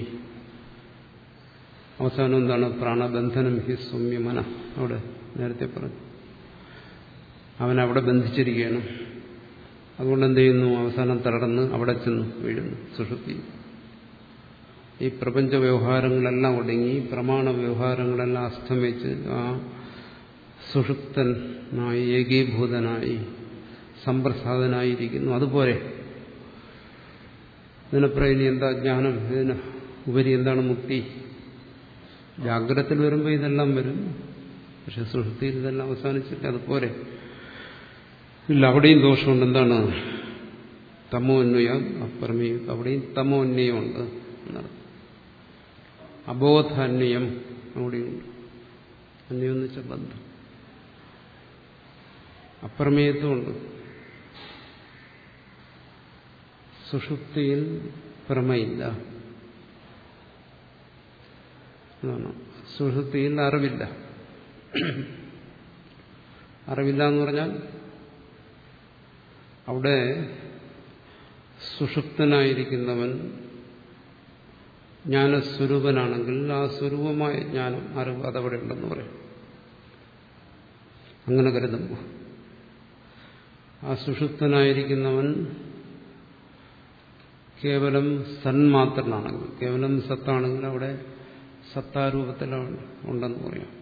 അവസാനം എന്താണ്? പ്രാണബന്ധനം ഹി സൗമ്യമന. അവിടെ നേരത്തെ പറഞ്ഞു, അവനവിടെ ബന്ധിച്ചിരിക്കുകയാണ്. അതുകൊണ്ട് എന്ത് ചെയ്യുന്നു? അവസാനം തളർന്ന് അവിടെ ചെന്ന് വീഴുന്നു, സുഷുപ്തി. ഈ പ്രപഞ്ച വ്യവഹാരങ്ങളെല്ലാം ഒടുങ്ങി, പ്രമാണ വ്യവഹാരങ്ങളെല്ലാം അസ്തമിച്ച് ആ സുഷുപ്തനായി ഏകീഭൂതനായി സമ്പ്രസാദനായിരിക്കുന്നു. അതുപോലെ ഇതിനപ്പുറം ഇനി എന്താ ജ്ഞാനം? ഇതിന് ഉപരി എന്താണ് മുക്തി? ജാഗ്രതത്തിൽ വരുമ്പോൾ ഇതെല്ലാം വരും, പക്ഷെ സുഷുപ്തിയിൽ ഇതെല്ലാം അവസാനിച്ചിട്ട് അതുപോലെ ഇല്ല. അവിടെയും ദോഷമുണ്ട്. എന്താണ്? തമോന്വയം അപ്രമേയം. അവിടെയും തമോന്വയമുണ്ട് എന്നാണ്. അബോധാന്വയം അവിടെയുണ്ട്. അന്വയം എന്ന് വെച്ചാൽ ബന്ധം. അപ്രമേയത്വമുണ്ട്. സുഷുപ്തിയിൽ പ്രമയില്ല എന്നാണ്. സുഷുപ്തിയിൽ അറിവില്ല. അറിവില്ല എന്ന് പറഞ്ഞാൽ അവിടെ സുഷുപ്തനായിരിക്കുന്നവൻ ജ്ഞാനസ്വരൂപനാണെങ്കിൽ ആ സ്വരൂപമായ ജ്ഞാനം, അറിവ് അതവിടെ ഉണ്ടെന്ന് പറയും. അങ്ങനെ കരുതുമ്പോൾ ആ സുഷുപ്തനായിരിക്കുന്നവൻ കേവലം സന്മാത്രനാണെങ്കിൽ, കേവലം സത്താണെങ്കിൽ അവിടെ സത്താരൂപത്തിലാണ് ഉണ്ടെന്ന് പറയാം.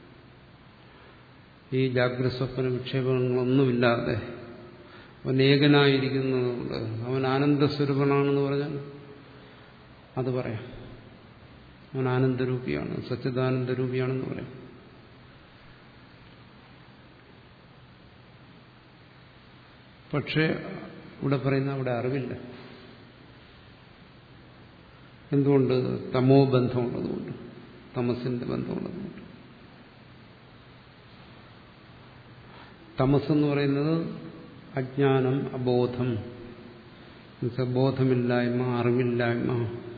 ഈ ജാഗ്രത സ്വപ്ന വിക്ഷേപങ്ങളൊന്നുമില്ലാതെ അവൻ ഏകനായിരിക്കുന്നതുകൊണ്ട് അവൻ ആനന്ദസ്വരൂപനാണെന്ന് പറഞ്ഞാൽ അത് പറയാം. അവൻ ആനന്ദരൂപിയാണ്, സച്ചിദാനന്ദരൂപിയാണെന്ന് പറയാം. പക്ഷേ ഇവിടെ പറയുന്ന അവിടെ അറിവില്ല. എന്തുകൊണ്ട്? തമോ ബന്ധമുള്ളതുകൊണ്ട്, തമസിന്റെ ബന്ധമുള്ളതുകൊണ്ട്. തമസെന്ന് പറയുന്നത് അജ്ഞാനം, അബോധം, ബോധമില്ലായ്മ, അറിവില്ലായ്മ.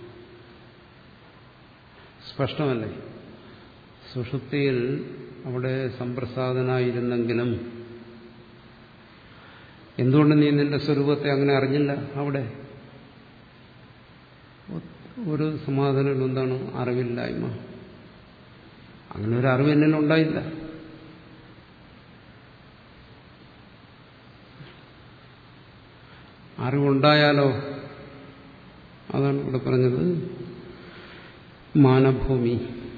സ്പഷ്ടമല്ലേ? സുഷുപ്തിയിൽ അവിടെ സമ്പ്രസാദനായിരുന്നെങ്കിലും എന്തുകൊണ്ട് നീ നിന്റെ സ്വരൂപത്തെ അങ്ങനെ അറിഞ്ഞില്ല? അവിടെ ഒരു സമാധാനം എന്താണ്? അറിവില്ലായ്മ. അങ്ങനെ ഒരു അറിവ് എന്നിൽ ഉണ്ടായില്ല. അറിവുണ്ടായാലോ? അതാണ് ഇവിടെ പറഞ്ഞത് മാനഭൂമി.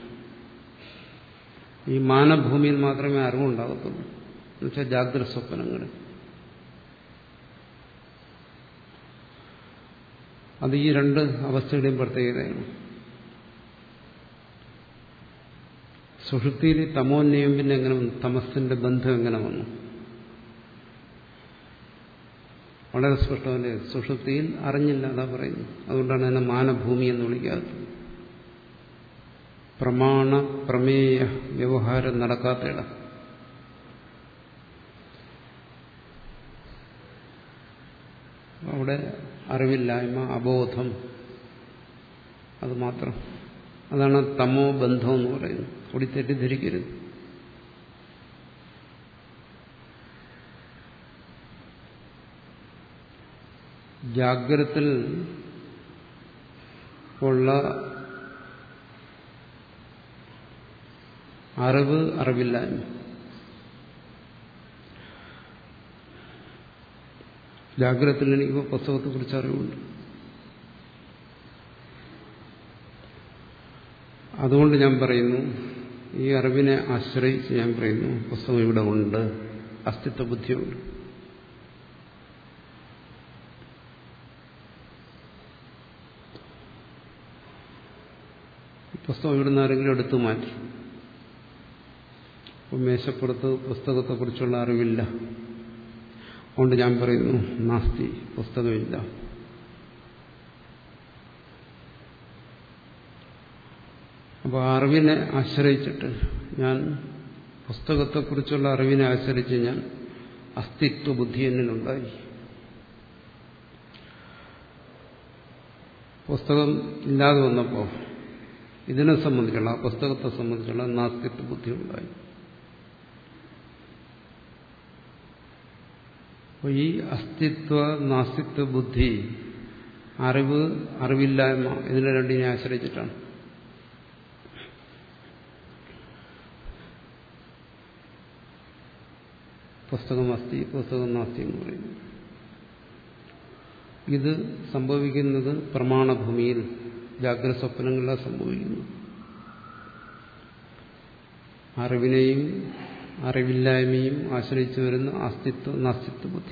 ഈ മാനഭൂമിയിൽ മാത്രമേ അറിവുണ്ടാകത്തുള്ളൂ. എന്നുവെച്ചാൽ ജാഗ്രത സ്വപ്നങ്ങൾ. അത് ഈ രണ്ട് അവസ്ഥയുടെയും പ്രത്യേകതയാണ്. സുഷുപ്തിയിൽ തമോന്വയം പിന്നെ എങ്ങനെ വന്നു? തമസിന്റെ ബന്ധം എങ്ങനെ വന്നു? വളരെ സ്പഷ്ടമല്ലേ? സുഷുപ്തിയിൽ അറിഞ്ഞില്ല, അതാ പറയുന്നു. അതുകൊണ്ടാണ് അതിനെ മാനഭൂമി എന്ന് വിളിക്കാത്തത്. പ്രമാണ പ്രമേയ വ്യവഹാരം നടക്കാത്ത ഇടം. അവിടെ അറിവില്ലായ്മ, അബോധം, അത് മാത്രം. അതാണ് തമോ ബന്ധം എന്ന് പറയുന്നത്. കൂടി തെറ്റിദ്ധരിക്കരുത്. ജാഗ്രതത്തിൽ ഉള്ള അറിവ് അറിവില്ലായ്മ. ജാഗ്രതത്തിൽ എനിക്ക് പുസ്തകത്തെക്കുറിച്ച് അറിവുണ്ട്. അതുകൊണ്ട് ഞാൻ പറയുന്നു, ഈ അറിവിനെ ആശ്രയിച്ച് ഞാൻ പറയുന്നു, പുസ്തകം ഇവിടെ ഉണ്ട്, അസ്തിത്വ ബുദ്ധിയുണ്ട്. പുസ്തകം ഇവിടുന്ന് ആരെങ്കിലും എടുത്തു മാറ്റി. അപ്പം മേശപ്പുറത്ത് പുസ്തകത്തെക്കുറിച്ചുള്ള അറിവില്ല. അതുകൊണ്ട് ഞാൻ പറയുന്നു നാസ്തി, പുസ്തകമില്ല. അപ്പോൾ അറിവിനെ ആശ്രയിച്ചിട്ട് ഞാൻ, പുസ്തകത്തെക്കുറിച്ചുള്ള അറിവിനെ ആശ്രയിച്ച് ഞാൻ അസ്തിത്വ ബുദ്ധി എന്നിലുണ്ടായി. പുസ്തകം ഇല്ലാതെ വന്നപ്പോൾ ഇതിനെ സംബന്ധിച്ചുള്ള, ആ പുസ്തകത്തെ സംബന്ധിച്ചുള്ള നാസ്തിത്വ ബുദ്ധി ഉണ്ടായി. അപ്പോൾ ഈ അസ്തിത്വ നാസ്തിത്വ ബുദ്ധി, അറിവ്, അറിവില്ലായ്മ, ഇതിനെ രണ്ടിനെ ആശ്രയിച്ചിട്ടാണ്. പുസ്തകം അസ്തി, പുസ്തകം നാസ്തി എന്ന് പറയുന്നു. ഇത് സംഭവിക്കുന്നത് പ്രമാണഭൂമിയിൽ, ജാഗ്രത സ്വപ്നങ്ങളിലാണ് സംഭവിക്കുന്നത്. അറിവിനെയും അറിവില്ലായ്മയും ആശ്രയിച്ചു വരുന്ന അസ്തിത്വ നാസ്തിത്വ ബുദ്ധി.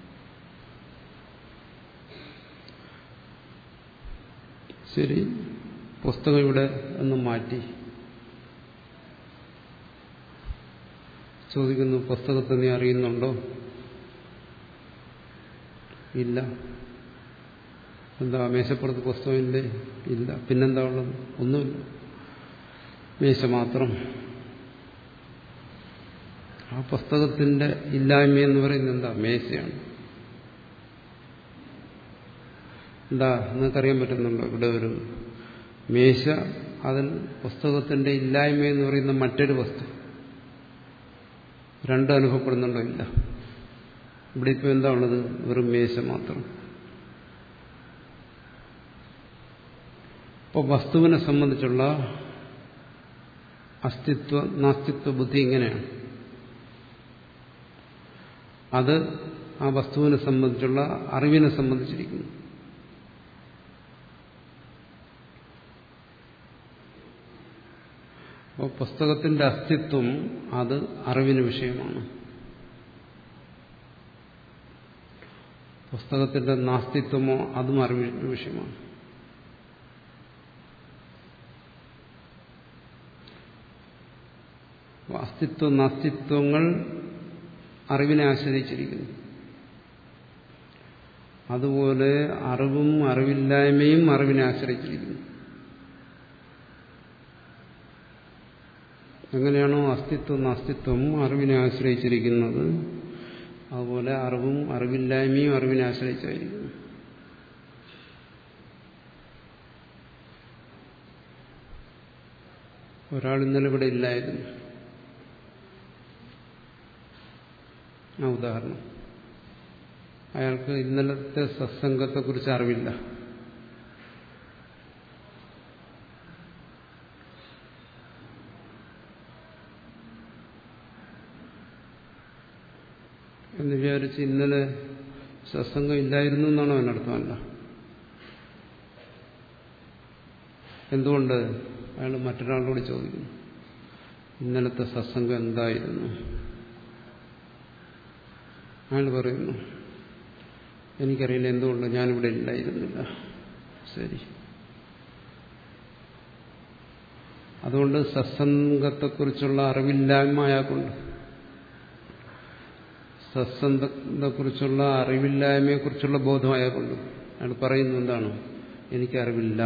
ശരി, പുസ്തകം ഇവിടെ ഒന്ന് മാറ്റി ചോദിക്കുന്നു, പുസ്തകത്തെ നീ അറിയുന്നുണ്ടോ? ഇല്ല. എന്താ, മേശപ്പുറത്ത് പുസ്തകമില്ലേ? ഇല്ല. പിന്നെന്താ ഉള്ളത്? ഒന്നുമില്ല, മേശ മാത്രം. ആ പുസ്തകത്തിന്റെ ഇല്ലായ്മ എന്ന് പറയുന്നത് എന്താ? മേശയാണ്. എന്താ, നിങ്ങൾക്കറിയാൻ പറ്റുന്നുണ്ടോ? ഇവിടെ ഒരു മേശ, അതിൽ പുസ്തകത്തിന്റെ ഇല്ലായ്മ എന്ന് പറയുന്ന മറ്റൊരു വസ്തു, രണ്ടും അനുഭവപ്പെടുന്നുണ്ടോ? ഇല്ല. ഇവിടെ ഇപ്പോൾ എന്താ ഉള്ളത്? വെറും മേശ മാത്രം. അപ്പോൾ വസ്തുവിനെ സംബന്ധിച്ചുള്ള അസ്തിത്വ നാസ്തിത്വ ബുദ്ധി ഇങ്ങനെയാണ്. അത് ആ വസ്തുവിനെ സംബന്ധിച്ചുള്ള അറിവിനെ സംബന്ധിച്ചിരിക്കുന്നു. അപ്പോൾ പുസ്തകത്തിന്റെ അസ്തിത്വം അത് അറിവിന് വിഷയമാണ്. പുസ്തകത്തിന്റെ നാസ്തിത്വമോ അതും അറിവിന് വിഷയമാണ്. അസ്തിത്വ നാസ്തിത്വങ്ങൾ അറിവിനെ ആശ്രയിച്ചിരിക്കുന്നു. അതുപോലെ അറിവും അറിവില്ലായ്മയും അറിവിനെ ആശ്രയിച്ചിരിക്കുന്നു. എങ്ങനെയാണോ അസ്തിത്വം നാസ്തിത്വം അറിവിനെ ആശ്രയിച്ചിരിക്കുന്നത്, അതുപോലെ അറിവും അറിവില്ലായ്മയും അറിവിനെ ആശ്രയിച്ചായിരിക്കുന്നു. ഒരാൾ ഇന്നലെ ഇവിടെ ഇല്ലായിരുന്നു. ആ ഉദാഹരണം, അയാൾക്ക് ഇന്നലത്തെ സത്സംഗത്തെക്കുറിച്ച് അറിവില്ല. എന്ന് വിചാരിച്ച് ഇന്നലെ സത്സംഗം ഇല്ലായിരുന്നു എന്നാണോ അതിനർത്ഥമല്ല. എന്തുകൊണ്ട്? അയാൾ മറ്റൊരാളോട് ചോദിക്കുന്നു, ഇന്നലത്തെ സത്സംഗം എന്തായിരുന്നു? അയാൾ പറയുന്നു, എനിക്കറിയില്ല, എന്തുകൊണ്ട്, ഞാനിവിടെ ഇല്ലായിരുന്നില്ല. ശരി. അതുകൊണ്ട് സത്സംഗത്തെക്കുറിച്ചുള്ള അറിവില്ലായ്മ അയാൾക്കുണ്ട്. സത്സംഗത്തെക്കുറിച്ചുള്ള അറിവില്ലായ്മയെക്കുറിച്ചുള്ള ബോധം അയാൾക്കുണ്ട്. അയാൾ പറയുന്നു, എന്താണ്, എനിക്കറിവില്ല.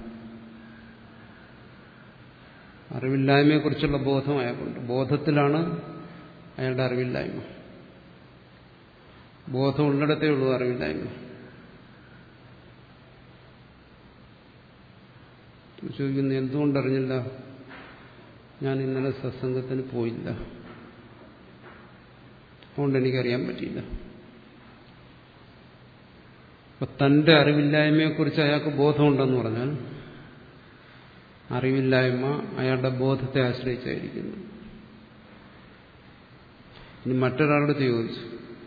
അറിവില്ലായ്മയെക്കുറിച്ചുള്ള ബോധം അയാൾക്കുണ്ട്. ബോധത്തിലാണ് അയാളുടെ അറിവില്ലായ്മ. ബോധം ഉള്ളിടത്തേ ഉള്ളൂ അറിവില്ലായ്മ. ചോദിക്കുന്നു, എന്തുകൊണ്ടറിഞ്ഞില്ല? ഞാൻ ഇന്നലെ സത്സംഗത്തിന് പോയില്ല, അതുകൊണ്ട് എനിക്കറിയാൻ പറ്റിയില്ല. അപ്പൊ തന്റെ അറിവില്ലായ്മയെക്കുറിച്ച് അയാൾക്ക് ബോധമുണ്ടെന്ന് പറഞ്ഞാൽ അറിവില്ലായ്മ അയാളുടെ ബോധത്തെ ആശ്രയിച്ചായിരിക്കുന്നു. ഇനി മറ്റൊരാളോട് ചോദിച്ചു,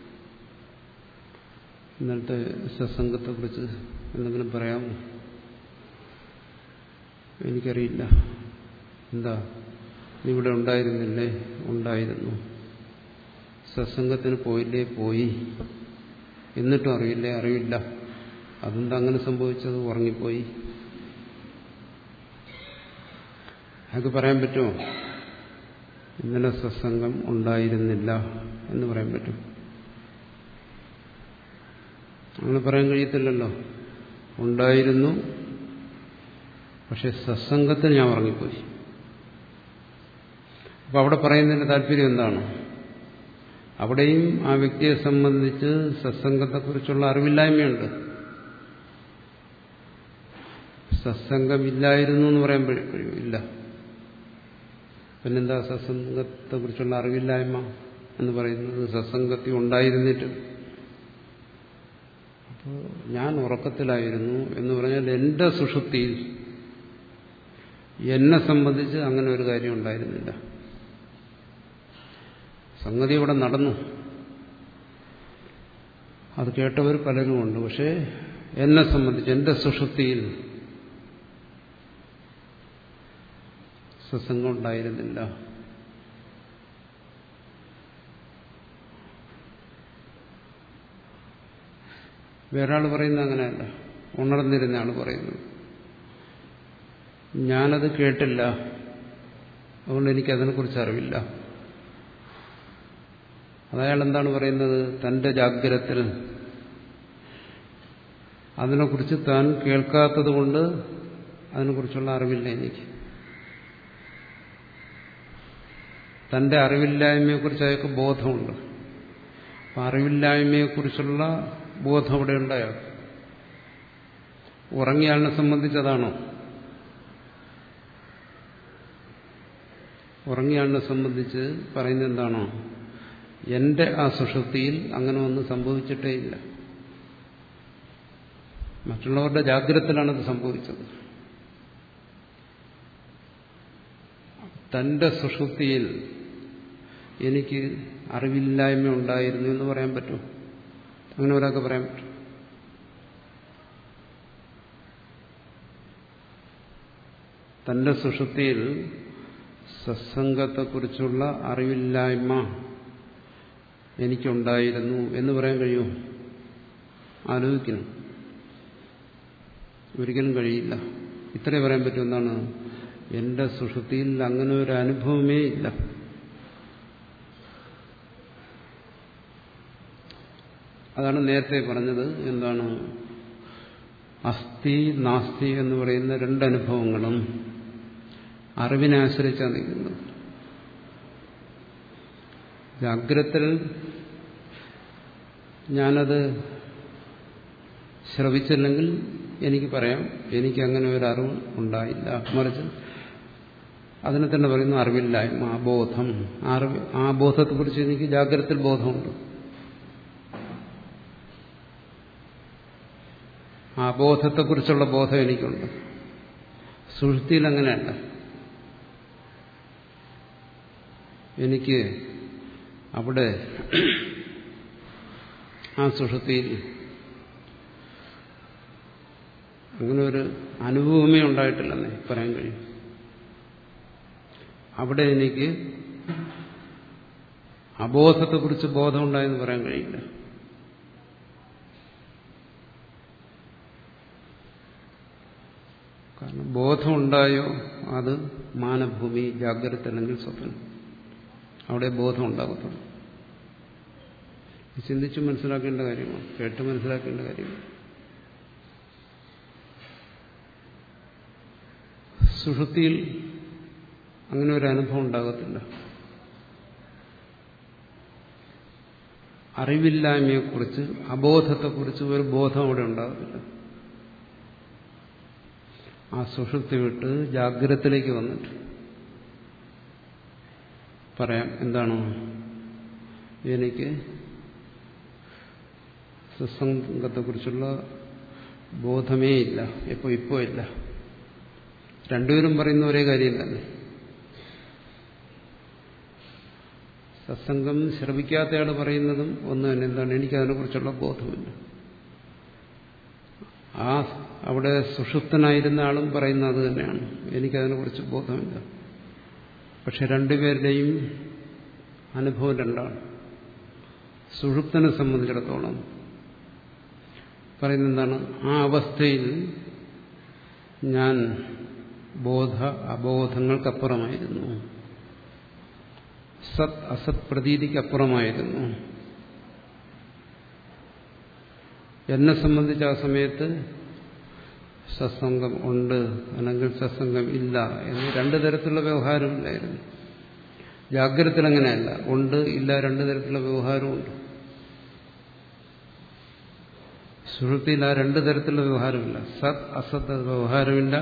ഇന്നലത്തെ സത്സംഗത്തെക്കുറിച്ച് എന്തെങ്കിലും പറയാമോ? എനിക്കറിയില്ല. എന്താ, നീ ഇവിടെ ഉണ്ടായിരുന്നില്ലേ? ഉണ്ടായിരുന്നു. സത്സംഗത്തിന് പോയില്ലേ? പോയി. എന്നിട്ടും അറിയില്ലേ? അറിവില്ല. അതെന്താ അങ്ങനെ സംഭവിച്ചത്? ഉറങ്ങിപ്പോയി. അതൊക്കെ പറയാൻ പറ്റുമോ? ഇന്നലെ സത്സംഗം ഉണ്ടായിരുന്നില്ല എന്ന് പറയാൻ പറ്റും? അങ്ങനെ പറയാൻ കഴിയത്തില്ലല്ലോ. ഉണ്ടായിരുന്നു, പക്ഷെ സത്സംഗത്തിൽ ഞാൻ ഉറങ്ങിപ്പോയി. അപ്പൊ അവിടെ പറയുന്നതിന്റെ താല്പര്യം എന്താണ്? അവിടെയും ആ വ്യക്തിയെ സംബന്ധിച്ച് സത്സംഗത്തെക്കുറിച്ചുള്ള അറിവില്ലായ്മയുണ്ട്. സത്സംഗമില്ലായിരുന്നു എന്ന് പറയാൻ ഇല്ല. പിന്നെന്താ സത്സംഗത്തെക്കുറിച്ചുള്ള അറിവില്ലായ്മ എന്ന് പറയുന്നത്? സത്സംഗത്തിൽ ഉണ്ടായിരുന്നിട്ട് അപ്പോൾ ഞാൻ ഉറക്കത്തിലായിരുന്നു എന്ന് പറഞ്ഞാൽ എൻ്റെ സുഷുപ്തിയിൽ എന്നെ സംബന്ധിച്ച് അങ്ങനെ ഒരു കാര്യം ഉണ്ടായിരുന്നില്ല. സംഗതി ഇവിടെ നടന്നു, അത് കേട്ടവർ പലരുമുണ്ട്. പക്ഷേ എന്നെ സംബന്ധിച്ച് എൻ്റെ സുഷുപ്തിയിൽ സത്സംഗം ഉണ്ടായിരുന്നില്ല. വേറൊരാൾ പറയുന്നത് അങ്ങനെയല്ല. ഉണർന്നിരുന്ന ആൾ പറയുന്നത് ഞാനത് കേട്ടില്ല, അതുകൊണ്ട് എനിക്കതിനെക്കുറിച്ച് അറിവില്ല. അതയാൾ എന്താണ് പറയുന്നത്? തന്റെ ജാഗ്രതത്തിൽ അതിനെക്കുറിച്ച് താൻ കേൾക്കാത്തത് കൊണ്ട് അതിനെക്കുറിച്ചുള്ള അറിവില്ല എനിക്ക്. തന്റെ അറിവില്ലായ്മയെക്കുറിച്ച് അയാൾക്ക് ബോധമുണ്ട്. അപ്പം അറിവില്ലായ്മയെക്കുറിച്ചുള്ള ബോധം അവിടെ ഉണ്ടായോ? ഉറങ്ങിയാളിനെ സംബന്ധിച്ചതാണോ? ഉറങ്ങിയാളിനെ സംബന്ധിച്ച് പറയുന്നത് എന്താണോ? എന്റെ ആ സുഷുപ്തിയിൽ അങ്ങനെ ഒന്നും സംഭവിച്ചിട്ടേ ഇല്ല. മറ്റുള്ളവരുടെ ജാഗ്രതത്തിലാണത് സംഭവിച്ചത്. തന്റെ സുഷുപ്തിയിൽ എനിക്ക് അറിവില്ലായ്മ ഉണ്ടായിരുന്നു എന്ന് പറയാൻ പറ്റും? അങ്ങനെ ഒരാൾക്ക് പറയാൻ പറ്റും? തന്റെ സുഷുപ്തിയിൽ സത്സംഗത്തെക്കുറിച്ചുള്ള അറിവില്ലായ്മ എനിക്കുണ്ടായിരുന്നു എന്ന് പറയാൻ കഴിയുമോ? ആലോചിക്കണം. ഒരിക്കലും കഴിയില്ല. ഇത്രേ പറയാൻ പറ്റും. എന്താണ്? എന്റെ സുഷുപ്തിയിൽ അങ്ങനെ ഒരു അനുഭവമേ ഇല്ല. അതാണ് നേരത്തെ പറഞ്ഞത്. എന്താണ്? അസ്ഥി നാസ്തി എന്ന് പറയുന്ന രണ്ടനുഭവങ്ങളും അറിവിനെ ആശ്രയിച്ചാണ് നിൽക്കുന്നത്. ജാഗ്രതത്തിൽ ഞാനത് ശ്രവിച്ചില്ലെങ്കിൽ എനിക്ക് പറയാം എനിക്കങ്ങനെ ഒരു അറിവ് ഉണ്ടായില്ല. മറിച്ച് അതിനെ തന്നെ പറയുന്നു അറിവില്ലായ്മ, അബോധം. അറിവ്, ആ ബോധത്തെക്കുറിച്ച് എനിക്ക് ജാഗ്രതത്തിൽ ബോധമുണ്ട്. ആ ബോധത്തെക്കുറിച്ചുള്ള ബോധം എനിക്കുണ്ട്. സുഷുപ്തിയിൽ അങ്ങനെയല്ല. എനിക്ക് അവിടെ ആ സുഷുപ്തിയിൽ അങ്ങനെ ഒരു അനുഭവമേ ഉണ്ടായിട്ടില്ലെന്നേ പറയാൻ കഴിയും. അവിടെ എനിക്ക് അബോധത്തെക്കുറിച്ച് ബോധമുണ്ടായെന്ന് പറയാൻ കഴിയില്ല. കാരണം ബോധമുണ്ടായോ അത് മാനഭൂമി, ജാഗ്രത അല്ലെങ്കിൽ സ്വപ്നം. അവിടെ ബോധം ഉണ്ടാകത്തുള്ളൂ. ചിന്തിച്ച് മനസ്സിലാക്കേണ്ട കാര്യമാണ്, കേട്ട് മനസ്സിലാക്കേണ്ട കാര്യമാണ്. സുഷുപ്തിയിൽ അങ്ങനെ ഒരു അനുഭവം ഉണ്ടാകത്തില്ല. അറിവില്ലായ്മയെക്കുറിച്ച്, അബോധത്തെക്കുറിച്ച് ഒരു ബോധം അവിടെ ഉണ്ടാകത്തില്ല. ആ സുഷുപ്തി വിട്ട് ജാഗ്രതത്തിലേക്ക് വന്നിട്ട് പറയാം എന്താണ്? എനിക്ക് സത്സംഗത്തെക്കുറിച്ചുള്ള ബോധമേ ഇല്ല. എപ്പോ ഇപ്പോ ഇല്ല. രണ്ടുപേരും പറയുന്ന ഒരേ കാര്യം തന്നെ. സത്സംഗം ശ്രവിക്കാത്തയാൾ പറയുന്നതും ഒന്ന് തന്നെ. എന്താണ്? എനിക്കതിനെക്കുറിച്ചുള്ള ബോധമില്ല. ആ അവിടെ സുഷുപ്തനായിരുന്ന ആളും പറയുന്നത് അത് തന്നെയാണ്. എനിക്കതിനെക്കുറിച്ച് ബോധമില്ല. പക്ഷെ രണ്ടുപേരുടെയും അനുഭവം രണ്ടാണ്. സുഷുപ്തനെ സംബന്ധിച്ചിടത്തോളം പറയുന്നത് എന്താണ്? ആ അവസ്ഥയിൽ ഞാൻ ബോധ അബോധങ്ങൾക്കപ്പുറമായിരുന്നു, സത് അസത് പ്രതീതിക്കപ്പുറമായിരുന്നു. എന്നെ സംബന്ധിച്ച് ആ സമയത്ത് സത്സംഗം ഉണ്ട് അല്ലെങ്കിൽ സത്സംഗം ഇല്ല എന്ന് രണ്ടു തരത്തിലുള്ള വ്യവഹാരമില്ലായിരുന്നു. ജാഗ്രതത്തിൽ അങ്ങനെയല്ല. ഉണ്ട് ഇല്ല രണ്ടു തരത്തിലുള്ള വ്യവഹാരമുണ്ട്. സുഷുപ്തിയിൽ ആ രണ്ടു തരത്തിലുള്ള വ്യവഹാരമില്ല. സത് അസത് വ്യവഹാരമില്ല.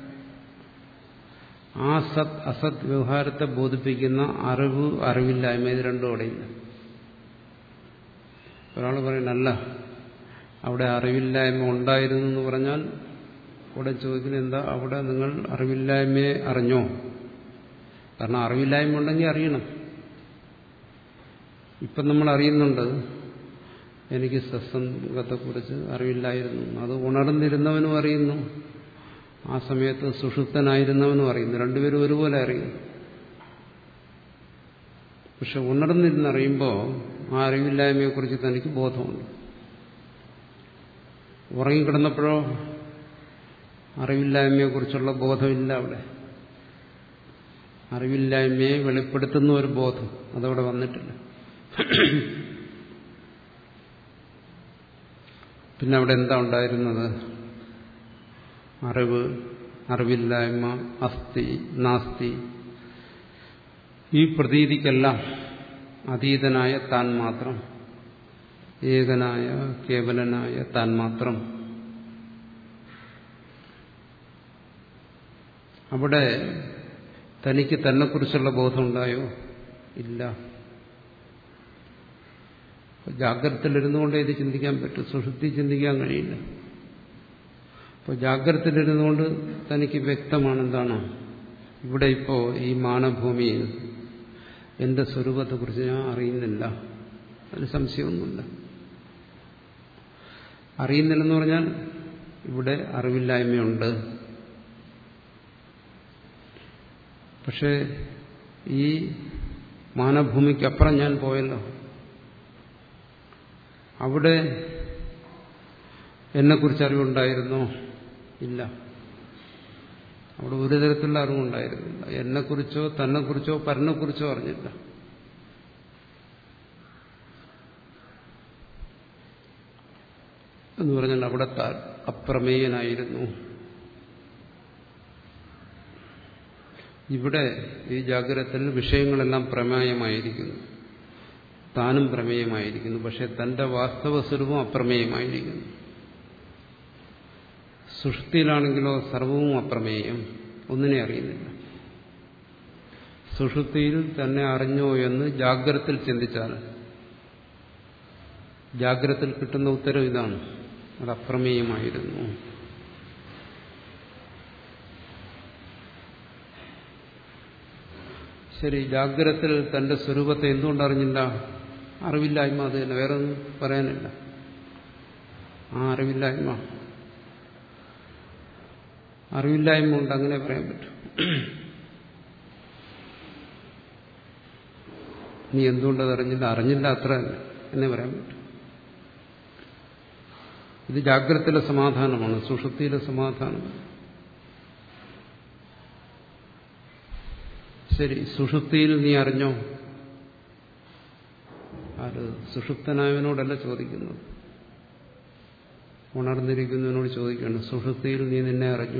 ആ സത് അസത് വ്യവഹാരത്തെ ബോധിപ്പിക്കുന്ന അറിവ്, അറിവില്ലായ്മ, ഇത് രണ്ടും അവിടെയില്ല. ഒരാൾ പറയണല്ല അവിടെ അറിവില്ലായ്മ ഉണ്ടായിരുന്നു എന്ന് പറഞ്ഞാൽ ഇവിടെ ചോദിക്കുന്നത് എന്താ, അവിടെ നിങ്ങൾ അറിവില്ലായ്മയെ അറിഞ്ഞോ? കാരണം അറിവില്ലായ്മ ഉണ്ടെങ്കിൽ അറിയണം. ഇപ്പം നമ്മൾ അറിയുന്നുണ്ട് എനിക്ക് സത്സംഗത്തെക്കുറിച്ച് അറിവില്ലായിരുന്നു. അത് ഉണർന്നിരുന്നവനും അറിയുന്നു, ആ സമയത്ത് സുഷുപ്തനായിരുന്നവനും അറിയുന്നു. രണ്ടുപേരും ഒരുപോലെ അറിയുന്നു. പക്ഷെ ഉണർന്നിരുന്നറിയുമ്പോൾ ആ അറിവില്ലായ്മയെക്കുറിച്ച് തനിക്ക് ബോധമുണ്ട്. ഉറങ്ങിക്കിടന്നപ്പോഴോ അറിവില്ലായ്മയെക്കുറിച്ചുള്ള ബോധമില്ല. അവിടെ അറിവില്ലായ്മയെ വെളിപ്പെടുത്തുന്ന ഒരു ബോധം അതവിടെ വന്നിട്ടില്ല. പിന്നെ അവിടെ എന്താ ഉണ്ടായിരുന്നത്? അറിവ്, അറിവില്ലായ്മ, അസ്ഥി, നാസ്തി, ഈ പ്രതീതിക്കെല്ലാം അതീതനായ താൻ മാത്രം, ഏകനായ കേവലനായ താൻ മാത്രം. അവിടെ തനിക്ക് തന്നെക്കുറിച്ചുള്ള ബോധമുണ്ടായോ? ഇല്ല. ജാഗ്രതയിലിരുന്നുകൊണ്ട് ഇത് ചിന്തിക്കാൻ പറ്റും, സുഷുപ്തി ചിന്തിക്കാൻ കഴിയില്ല. അപ്പോൾ ജാഗ്രതയിലിരുന്നുകൊണ്ട് തനിക്ക് വ്യക്തമാണ് എന്താണ് ഇവിടെ ഇപ്പോൾ ഈ മാനഭൂമിയിൽ എന്റെ സ്വരൂപത്തെക്കുറിച്ച് ഞാൻ അറിയുന്നില്ല. അതിന് സംശയമൊന്നുമില്ല. അറിയുന്നില്ലെന്ന് പറഞ്ഞാൽ ഇവിടെ അറിവില്ലായ്മയുണ്ട്. പക്ഷേ ഈ മാനഭൂമിക്കപ്പുറം ഞാൻ പോയല്ലോ. അവിടെ എന്നെക്കുറിച്ച് അറിവുണ്ടായിരുന്നോ? ഇല്ല. അവിടെ ഒരു തരത്തിലുള്ള അറിവുണ്ടായിരുന്നില്ല. എന്നെക്കുറിച്ചോ തന്നെക്കുറിച്ചോ പരനെക്കുറിച്ചോ അറിഞ്ഞില്ല. എന്ന് പറഞ്ഞാൽ അവിടെ അപ്രമേയനായിരുന്നു. ഇവിടെ ഈ ജാഗ്രതത്തിൽ വിഷയങ്ങളെല്ലാം പ്രമേയമായിരിക്കുന്നു, താനും പ്രമേയമായിരിക്കുന്നു. പക്ഷെ തന്റെ വാസ്തവ സ്വരൂപം അപ്രമേയമായിരിക്കുന്നു. സുഷുപ്തിയിലാണെങ്കിലോ സർവവും അപ്രമേയം, ഒന്നിനെ അറിയുന്നില്ല. സുഷുപ്തിയിൽ തന്നെ അറിഞ്ഞോ എന്ന് ജാഗ്രതയിൽ ചിന്തിച്ചാൽ ജാഗ്രതയിൽ കിട്ടുന്ന ഉത്തരം ഇതാണ്, അത് അപ്രമേയമായിരുന്നു. ശരി, ജാഗ്രതത്തിൽ തന്റെ സ്വരൂപത്തെ എന്തുകൊണ്ട് അറിഞ്ഞില്ല? അറിവില്ലായ്മ. അത് തന്നെ, വേറെ ഒന്നും പറയാനില്ല. ആ അറിവില്ലായ്മ അറിവില്ലായ്മ ഉണ്ട്, അങ്ങനെ പറയാൻ പറ്റും. നീ എന്തുകൊണ്ടത് അറിഞ്ഞില്ല? അറിഞ്ഞില്ല, അത്ര തന്നെ എന്നേ പറയാൻ പറ്റും. ഇത് ജാഗ്രതയിലെ സമാധാനമാണ്, സുഷുപ്തിയിലെ സമാധാനമാണ്. ശരി, സുഷുപ്തിയിൽ നീ അറിഞ്ഞോ? അത് സുഷുപ്തനായവനോടല്ല ചോദിക്കുന്നത്, ഉണർന്നിരിക്കുന്നതിനോട് ചോദിക്കുകയാണ്. സുഷുപ്തിയിൽ നീ നിന്നെ അറിഞ്ഞു?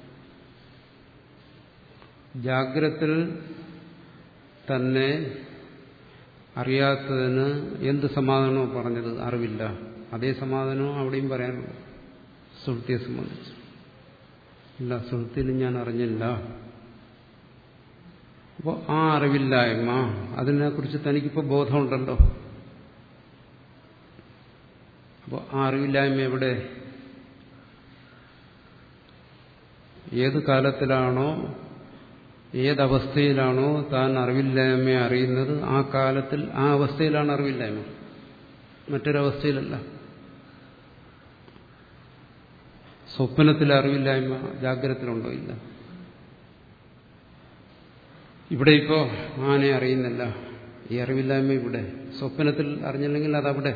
ജാഗ്രതയിൽ തന്നെ അറിയാത്തതിന് എന്ത് സമാധാനമോ പറഞ്ഞത്? അറിവില്ല. അതേ സമാധാനവും അവിടെയും പറയാനുള്ളൂ സുഷുപ്തിയെ സംബന്ധിച്ച്. ഇല്ല, സുഷുപ്തിയിൽ ഞാൻ അറിഞ്ഞില്ല. അപ്പോൾ ആ അറിവില്ലായ്മ, അതിനെക്കുറിച്ച് തനിക്കിപ്പോൾ ബോധമുണ്ടല്ലോ. അപ്പോൾ ആ അറിവില്ലായ്മ എവിടെ? ഏത് കാലത്തിലാണോ ഏതവസ്ഥയിലാണോ താൻ അറിവില്ലായ്മയെ അറിയുന്നത്, ആ കാലത്തിൽ ആ അവസ്ഥയിലാണ് അറിവില്ലായ്മ, മറ്റൊരവസ്ഥയിലല്ല. സ്വപ്നത്തിലെ അറിവില്ലായ്മ ജാഗ്രതത്തിലുണ്ടോ? ഇല്ല. ഇവിടെ ഇപ്പോൾ ആനെ അറിയുന്നില്ല, ഈ അറിവില്ലായ്മ ഇവിടെ. സ്വപ്നത്തിൽ അറിഞ്ഞില്ലെങ്കിൽ അതവിടെ.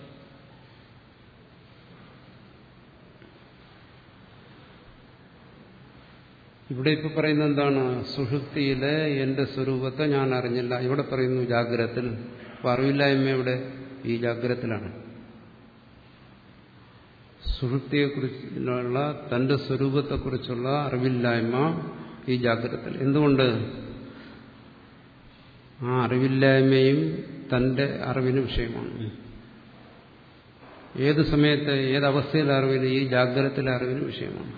ഇവിടെ ഇപ്പൊ പറയുന്നത് എന്താണ്? സുഷുപ്തിയിലെ എന്റെ സ്വരൂപത്തെ ഞാൻ അറിഞ്ഞില്ല. ഇവിടെ പറയുന്നു ജാഗ്രതത്തിൽ. അപ്പൊ അറിവില്ലായ്മ എവിടെ? ഈ ജാഗ്രതത്തിലാണ്. സുഷുപ്തിയെക്കുറിച്ചുള്ള തന്റെ സ്വരൂപത്തെക്കുറിച്ചുള്ള അറിവില്ലായ്മ ഈ ജാഗ്രതത്തിൽ. എന്തുകൊണ്ട്? ആ അറിവില്ലായ്മയും തന്റെ അറിവിന് വിഷയമാണ്. ഏത് സമയത്ത് ഏതവസ്ഥയിലെ അറിവിന്? ഈ ജാഗ്രതത്തിലെ അറിവിന് വിഷയമാണ്.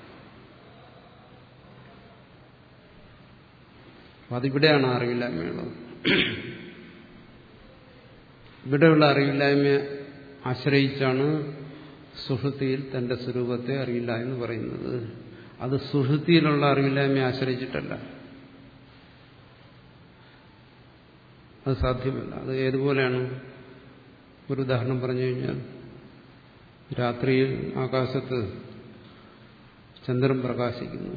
അതിവിടെയാണ് അറിവില്ലായ്മയുള്ളത്. ഇവിടെയുള്ള അറിവില്ലായ്മയെ ആശ്രയിച്ചാണ് സുഷുപ്തിയിൽ തന്റെ സ്വരൂപത്തെ അറിയില്ല എന്ന് പറയുന്നത്. അത് സുഷുപ്തിയിലുള്ള അറിവില്ലായ്മയെ ആശ്രയിച്ചിട്ടല്ല. അത് സാധ്യമല്ല. അത് ഏതുപോലെയാണ്? ഒരു ഉദാഹരണം പറഞ്ഞു കഴിഞ്ഞാൽ, രാത്രിയിൽ ആകാശത്ത് ചന്ദ്രൻ പ്രകാശിക്കുന്നു.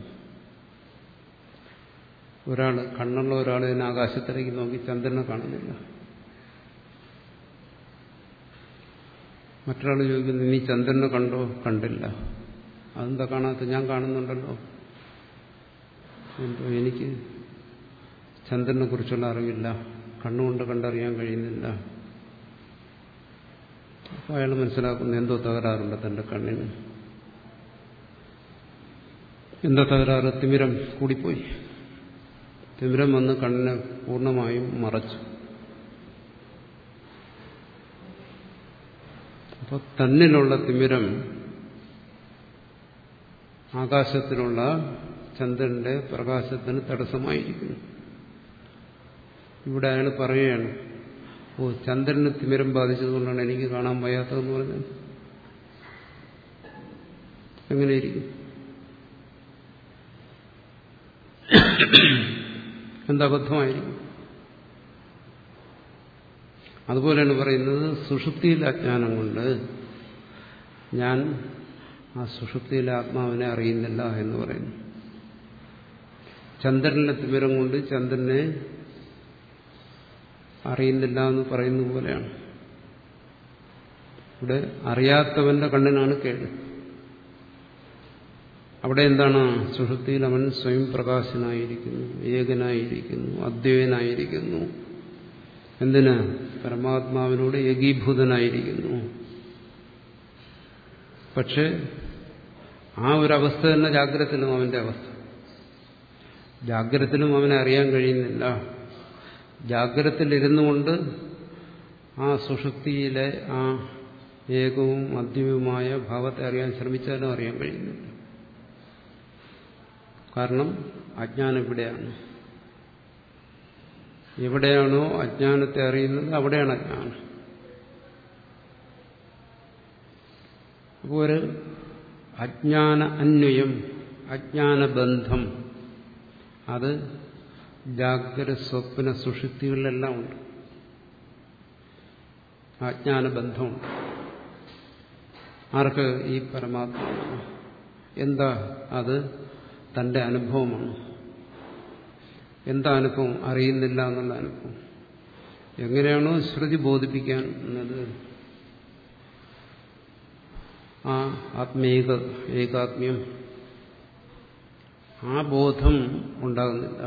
ഒരാൾ കണ്ണുള്ള ഒരാൾ ഇതിന് ആകാശത്തിലേക്ക് നോക്കി ചന്ദ്രനെ കാണുന്നില്ല. മറ്റൊരാൾ ചോദിക്കുന്നു, നീ ചന്ദ്രനെ കണ്ടോ? കണ്ടില്ല. അതെന്താ കാണാത്ത? ഞാൻ കാണുന്നുണ്ടല്ലോ. എന്തോ എനിക്ക് ചന്ദ്രനെ കുറിച്ചുള്ള അറിവില്ല, കണ്ണുകൊണ്ട് കണ്ടറിയാൻ കഴിയുന്നില്ല. അപ്പോൾ അയാൾ മനസ്സിലാക്കുന്നു എന്തോ തകരാറുണ്ട് തന്റെ കണ്ണിന്. എന്താ തകരാറ്? തിമിരം കൂടിപ്പോയി. തിമിരം വന്ന് കണ്ണിനെ പൂർണ്ണമായും മറച്ചു. അപ്പോൾ തന്നിലുള്ള തിമിരം ആകാശത്തിലുള്ള ചന്ദ്രന്റെ പ്രകാശത്തിന് തടസ്സമായിരിക്കുന്നു. ഇവിടെ അയാൾ പറയുകയാണ്, ഓ ചന്ദ്രന് തിമിരം ബാധിച്ചതുകൊണ്ടാണ് എനിക്ക് കാണാൻ വയ്യാത്തതെന്ന് പറഞ്ഞത്. എങ്ങനെയിരിക്കും? എന്തബദ്ധമായിരിക്കും? അതുപോലെയാണ് പറയുന്നത്, സുഷുപ്തിയിലെ അജ്ഞാനം കൊണ്ട് ഞാൻ ആ സുഷുപ്തിയിലെ ആത്മാവിനെ അറിയുന്നില്ല എന്ന് പറയുന്നു. ചന്ദ്രനിലെ തിമിരം കൊണ്ട് ചന്ദ്രനെ അറിയുന്നില്ല എന്ന് പറയുന്നത് പോലെയാണ്. ഇവിടെ അറിയാത്തവന്റെ കണ്ണിനാണ് കേട്. അവിടെ എന്താണ്? സുഷുപ്തിയിൽ അവൻ സ്വയം പ്രകാശനായിരിക്കുന്നു, ഏകനായിരിക്കുന്നു, അദ്വൈതനായിരിക്കുന്നു. എന്തിന്? പരമാത്മാവിനോട് ഏകീഭൂതനായിരിക്കുന്നു. പക്ഷെ ആ ഒരവസ്ഥ തന്നെ ജാഗ്രതത്തിലും അവന്റെ അവസ്ഥ. ജാഗ്രതത്തിലും അവനെ അറിയാൻ കഴിയുന്നില്ല. ജാഗ്രതത്തിലിരുന്നു കൊണ്ട് ആ സുഷുപ്തിയിലെ ആ ഏകവും അദ്വൈതവുമായ ഭാവത്തെ അറിയാൻ ശ്രമിച്ചാലും അറിയാൻ കഴിയുന്നില്ല. കാരണം അജ്ഞാനം ഇവിടെയാണ്. എവിടെയാണോ അജ്ഞാനത്തെ അറിയുന്നത് അവിടെയാണ് അജ്ഞാനം. അപ്പോൾ ഒരു അജ്ഞാന അന്വയം, അജ്ഞാനബന്ധം, അത് ജാഗ്രത സ്വപ്ന സുഷുപ്തികളിലെല്ലാം ഉണ്ട്. അജ്ഞാനബന്ധമുണ്ട്. ആർക്ക്? ഈ പരമാത്മാവാണ്. എന്താ അത്? തന്റെ അനുഭവമാണ്. എന്താ അനുഭവം? അറിയുന്നില്ല എന്നുള്ള അനുഭവം. എങ്ങനെയാണോ ശ്രുതി ബോധിപ്പിക്കാൻ എന്നത് ആ ആത്മീക ഏകാത്മ്യം, ആ ബോധം ഉണ്ടാകുന്നില്ല.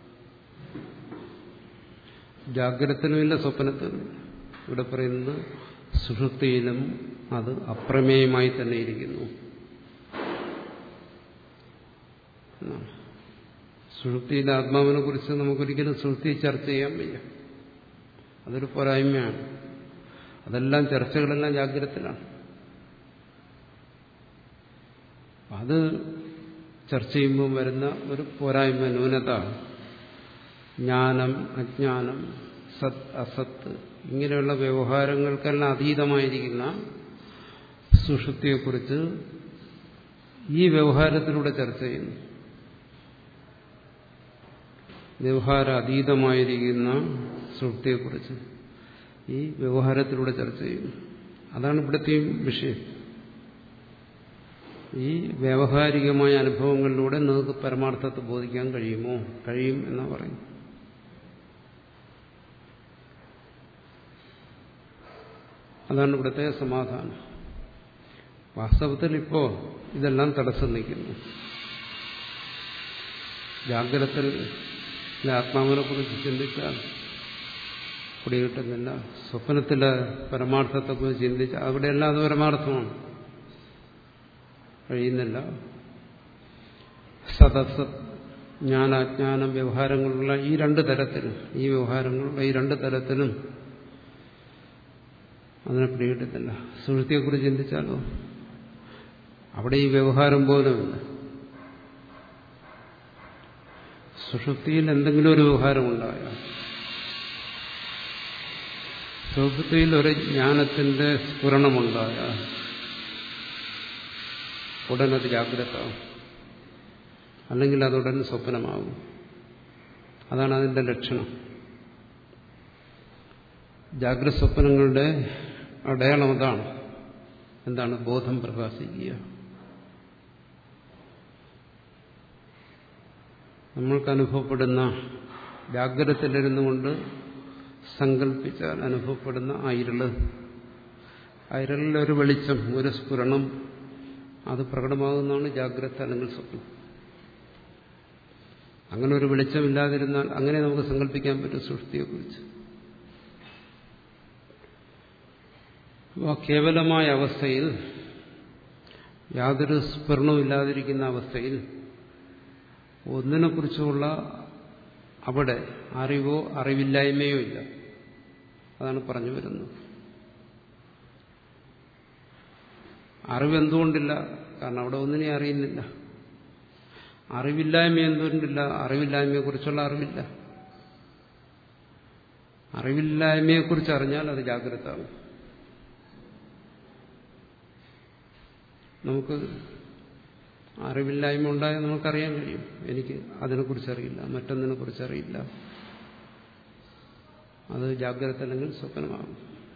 ജാഗ്രതത്തിലുമില്ല, സ്വപ്നത്തിലും. ഇവിടെ പറയുന്നത് സുഷുപ്തിയിലും അത് അപ്രമേയമായി തന്നെ ഇരിക്കുന്നു. സുഷുപ്തിയിലെ ആത്മാവിനെ കുറിച്ച് നമുക്കൊരിക്കലും സുഷുപ്തി ചർച്ച ചെയ്യാൻ വയ്യ. അതൊരു പോരായ്മയാണ്. അതെല്ലാം ചർച്ചകളെല്ലാം ജാഗ്രതത്തിലാണ്. അത് ചർച്ച ചെയ്യുമ്പോൾ വരുന്ന ഒരു പോരായ്മ, ന്യൂനത, ജ്ഞാനം അജ്ഞാനം, സത് അസത്ത്, ഇങ്ങനെയുള്ള വ്യവഹാരങ്ങൾക്കെല്ലാം അതീതമായിരിക്കുന്ന സുഷുപ്തിയെക്കുറിച്ച് ഈ വ്യവഹാരത്തിലൂടെ ചർച്ച ചെയ്യുന്നു. വ്യവഹാര അതീതമായിരിക്കുന്ന സുഷുപ്തിയെക്കുറിച്ച് ഈ വ്യവഹാരത്തിലൂടെ ചർച്ച ചെയ്യുന്നു. അതാണ് ഇവിടുത്തെയും വിഷയം. ഈ വ്യാവഹാരികമായ അനുഭവങ്ങളിലൂടെ നിങ്ങൾക്ക് പരമാർത്ഥത്തെ ബോധിക്കാൻ കഴിയുമോ? കഴിയും എന്നാ പറയും. അതാണ് ഇവിടുത്തെ സമാധാനം. വാസ്തവത്തിൽ ഇപ്പോ ഇതെല്ലാം തടസ്സം നിൽക്കുന്നു. ജാഗ്രതത്തിൽ ആത്മാവിനെ കുറിച്ച് ചിന്തിച്ചാൽ പിടികിട്ടുന്നില്ല. സ്വപ്നത്തിലെ പരമാർത്ഥത്തെക്കുറിച്ച് ചിന്തിച്ചാൽ അവിടെയെല്ലാം അത് പരമാർത്ഥമാണ്, കഴിയുന്നില്ല. സദസ് ജ്ഞാനാജ്ഞാനം വ്യവഹാരങ്ങളുള്ള ഈ രണ്ട് തരത്തിലും ഈ വ്യവഹാരങ്ങളുള്ള ഈ രണ്ട് തരത്തിലും അതിനെ പിടികിട്ടുന്നില്ല. സുഷുപ്തിയെക്കുറിച്ച് ചിന്തിച്ചാലോ അവിടെ ഈ വ്യവഹാരം പോലുമില്ല. സുഷുപ്തിയിൽ എന്തെങ്കിലും ഒരു വ്യവഹാരമുണ്ടായാൽ, സുഷുപ്തിയിൽ ഒരു ജ്ഞാനത്തിന്റെ സ്ഫുരണമുണ്ടായാൽ ഉടനത് ജാഗ്രതാവും, അല്ലെങ്കിൽ അതുടൻ സ്വപ്നമാകും. അതാണ് അതിന്റെ ലക്ഷണം. ജാഗ്രത സ്വപ്നങ്ങളുടെ അടയാളം അതാണ്. എന്താണ്? ബോധം പ്രകാശിക്കുക. നമ്മൾക്ക് അനുഭവപ്പെടുന്ന ജാഗ്രതത്തിലിരുന്നു കൊണ്ട് സങ്കല്പിച്ചാൽ അനുഭവപ്പെടുന്ന ആ ഇരുള്, ആ ഇരുളിലൊരു വെളിച്ചം, ഒരു സ്ഫുരണം, അത് പ്രകടമാകുന്നതാണ് ജാഗ്രത അല്ലെങ്കിൽ സ്വപ്നം. അങ്ങനെ ഒരു വെളിച്ചമില്ലാതിരുന്നാൽ അങ്ങനെ നമുക്ക് സങ്കല്പിക്കാൻ പറ്റും സുഷുപ്തിയെക്കുറിച്ച്. ആ കേവലമായ അവസ്ഥയിൽ, യാതൊരു സ്ഫുരണവും ഇല്ലാതിരിക്കുന്ന അവസ്ഥയിൽ ഒന്നിനെക്കുറിച്ചുള്ള അവിടെ അറിവോ അറിവില്ലായ്മയോ ഇല്ല. അതാണ് പറഞ്ഞു വരുന്നത്. അറിവെന്തുകൊണ്ടില്ല? കാരണം അവിടെ ഒന്നിനെ അറിയുന്നില്ല. അറിവില്ലായ്മ എന്തുകൊണ്ടില്ല? അറിവില്ലായ്മയെക്കുറിച്ചുള്ള അറിവില്ല. അറിവില്ലായ്മയെക്കുറിച്ച് അറിഞ്ഞാൽ അത് ജാഗ്രതയാണ്. നമുക്ക് അറിവില്ലായ്മ ഉണ്ടായാൽ നമുക്കറിയാൻ കഴിയും, എനിക്ക് അതിനെക്കുറിച്ചറിയില്ല, മറ്റൊന്നിനെക്കുറിച്ചറിയില്ല. അത് ജാഗ്രത അല്ലെങ്കിൽ സ്വപ്നമാകും.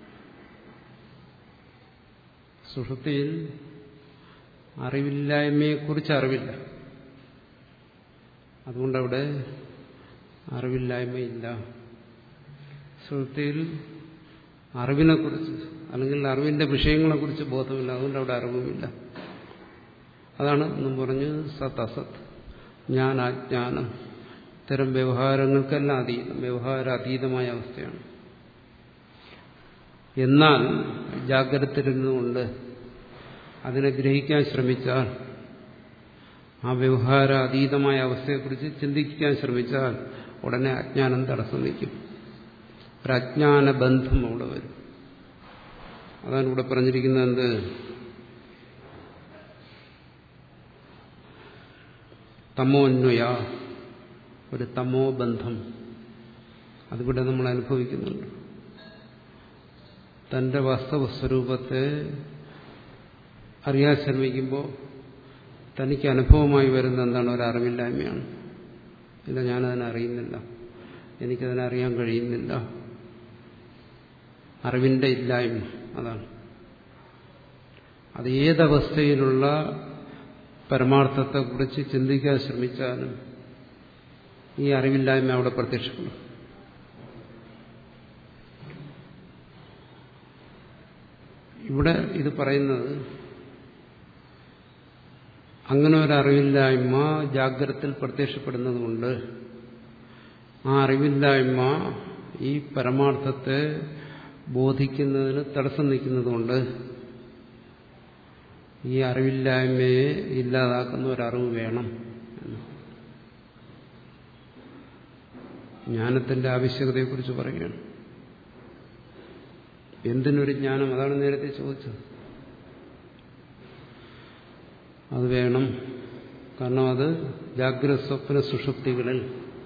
സുഷുപ്തിയിൽ അറിവില്ലായ്മയെക്കുറിച്ച് അറിവില്ല. അതുകൊണ്ടവിടെ അറിവില്ലായ്മയില്ല. സുഷുപ്തിയിൽ അറിവിനെക്കുറിച്ച് അല്ലെങ്കിൽ അറിവിന്റെ വിഷയങ്ങളെക്കുറിച്ച് ബോധമില്ല. അതുകൊണ്ട് അവിടെ അറിവുമില്ല. അതാണ് എന്നും പറഞ്ഞ് സത് അസത്, ജ്ഞാന അജ്ഞാനം, ഇത്തരം വ്യവഹാരങ്ങൾക്കെല്ലാം അതീതം, വ്യവഹാര അതീതമായ അവസ്ഥയാണ്. എന്നാൽ ജാഗ്രതയിലിരുന്നുകൊണ്ട് അതിനെ ഗ്രഹിക്കാൻ ശ്രമിച്ചാൽ, ആ വ്യവഹാര അതീതമായ അവസ്ഥയെക്കുറിച്ച് ചിന്തിക്കാൻ ശ്രമിച്ചാൽ ഉടനെ അജ്ഞാനം തടസ്സം നിൽക്കും. ഒരു അജ്ഞാന ബന്ധം അവിടെ വരും. അതാണ് ഇവിടെ പറഞ്ഞിരിക്കുന്നത്. എന്ത്? തമോന്വയ, ഒരു തമോ ബന്ധം അതിവിടെ നമ്മൾ അനുഭവിക്കുന്നുണ്ട്. തന്റെ വാസ്തവ സ്വരൂപത്തെ അറിയാൻ ശ്രമിക്കുമ്പോൾ തനിക്ക് അനുഭവമായി വരുന്ന എന്താണ്? ഒരു അറിവില്ലായ്മയാണ്. ഇല്ല, ഞാനതിനെ അറിയുന്നില്ല, എനിക്കതിനെ അറിയാൻ കഴിയുന്നില്ല. അറിവിന്റെ ഇല്ലായ്മ അതാണ്. അത് ഏതവസ്ഥയിലുള്ള പരമാർത്ഥത്തെക്കുറിച്ച് ചിന്തിക്കാൻ ശ്രമിച്ചാലും ഈ അറിവില്ലായ്മ അവിടെ പ്രത്യക്ഷപ്പെടും. ഇവിടെ ഇത് പറയുന്നത് അങ്ങനെ ഒരു അറിവില്ലായ്മ ജാഗ്രതയിൽ പ്രത്യക്ഷപ്പെടുന്നത് കൊണ്ട്, ആ അറിവില്ലായ്മ ഈ പരമാർത്ഥത്തെ ബോധിക്കുന്നതിന് തടസ്സം നിൽക്കുന്നതുകൊണ്ട് ഈ അറിവില്ലായ്മയെ ഇല്ലാതാക്കുന്ന ഒരറിവ് വേണം. ജ്ഞാനത്തിന്റെ ആവശ്യകതയെക്കുറിച്ച് പറയുകയാണ്. എന്തിനൊരു ജ്ഞാനം? അതാണ് നേരത്തെ ചോദിച്ചത്. അത് വേണം. കാരണം അത് ജാഗ്രത സ്വപ്ന സുഷുപ്തികളിൽ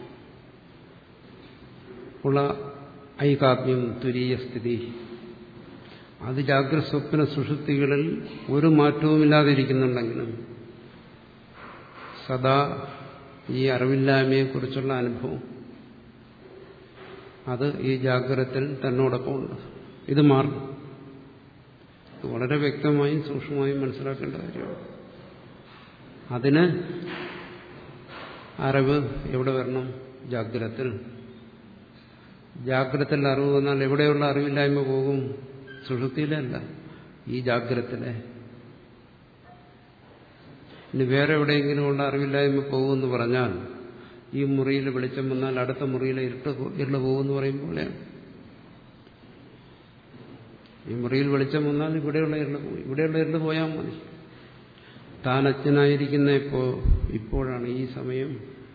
ഉള്ള ഐകാത്മ്യം, തുരീയ സ്ഥിതി, അത് ജാഗ്രത സ്വപ്ന സുഷുപ്തികളിൽ ഒരു മാറ്റവുമില്ലാതിരിക്കുന്നുണ്ടെങ്കിലും സദാ ഈ അറിവില്ലായ്മയെക്കുറിച്ചുള്ള അനുഭവം അത് ഈ ജാഗ്രതത്തിൽ തന്നോടൊപ്പമുണ്ട്. ഇത് മാറും. വളരെ വ്യക്തമായും സൂക്ഷ്മമായും മനസ്സിലാക്കേണ്ട കാര്യമാണ്. അതിന് അറിവ് എവിടെ വരണം? ജാഗ്രതത്തിൽ. ജാഗ്രതത്തിൽ അറിവ് വന്നാൽ എവിടെയുള്ള അറിവില്ലായ്മ പോകും? സുഷുപ്തിയിലല്ല, ഈ ജാഗ്രതത്തിലെ. ഇനി വേറെ എവിടെയെങ്കിലും ഉള്ള അറിവില്ലായ്മ പോകുമെന്ന് പറഞ്ഞാൽ, ഈ മുറിയിൽ വെളിച്ചം വന്നാൽ അടുത്ത മുറിയിലെ ഇരുട്ട് ഇരുള് പോകുമെന്ന് പറയും പോലെയാണ്. ഈ മുറിയിൽ വെളിച്ചം വന്നാൽ ഇവിടെയുള്ള ഇരുള് പോയി, ഇവിടെയുള്ള ഇരുള് പോയാൽ മതി. താൻ അജ്ഞനായിരിക്കുന്ന ഇപ്പോ ഇപ്പോഴാണ് ഈ സമയം.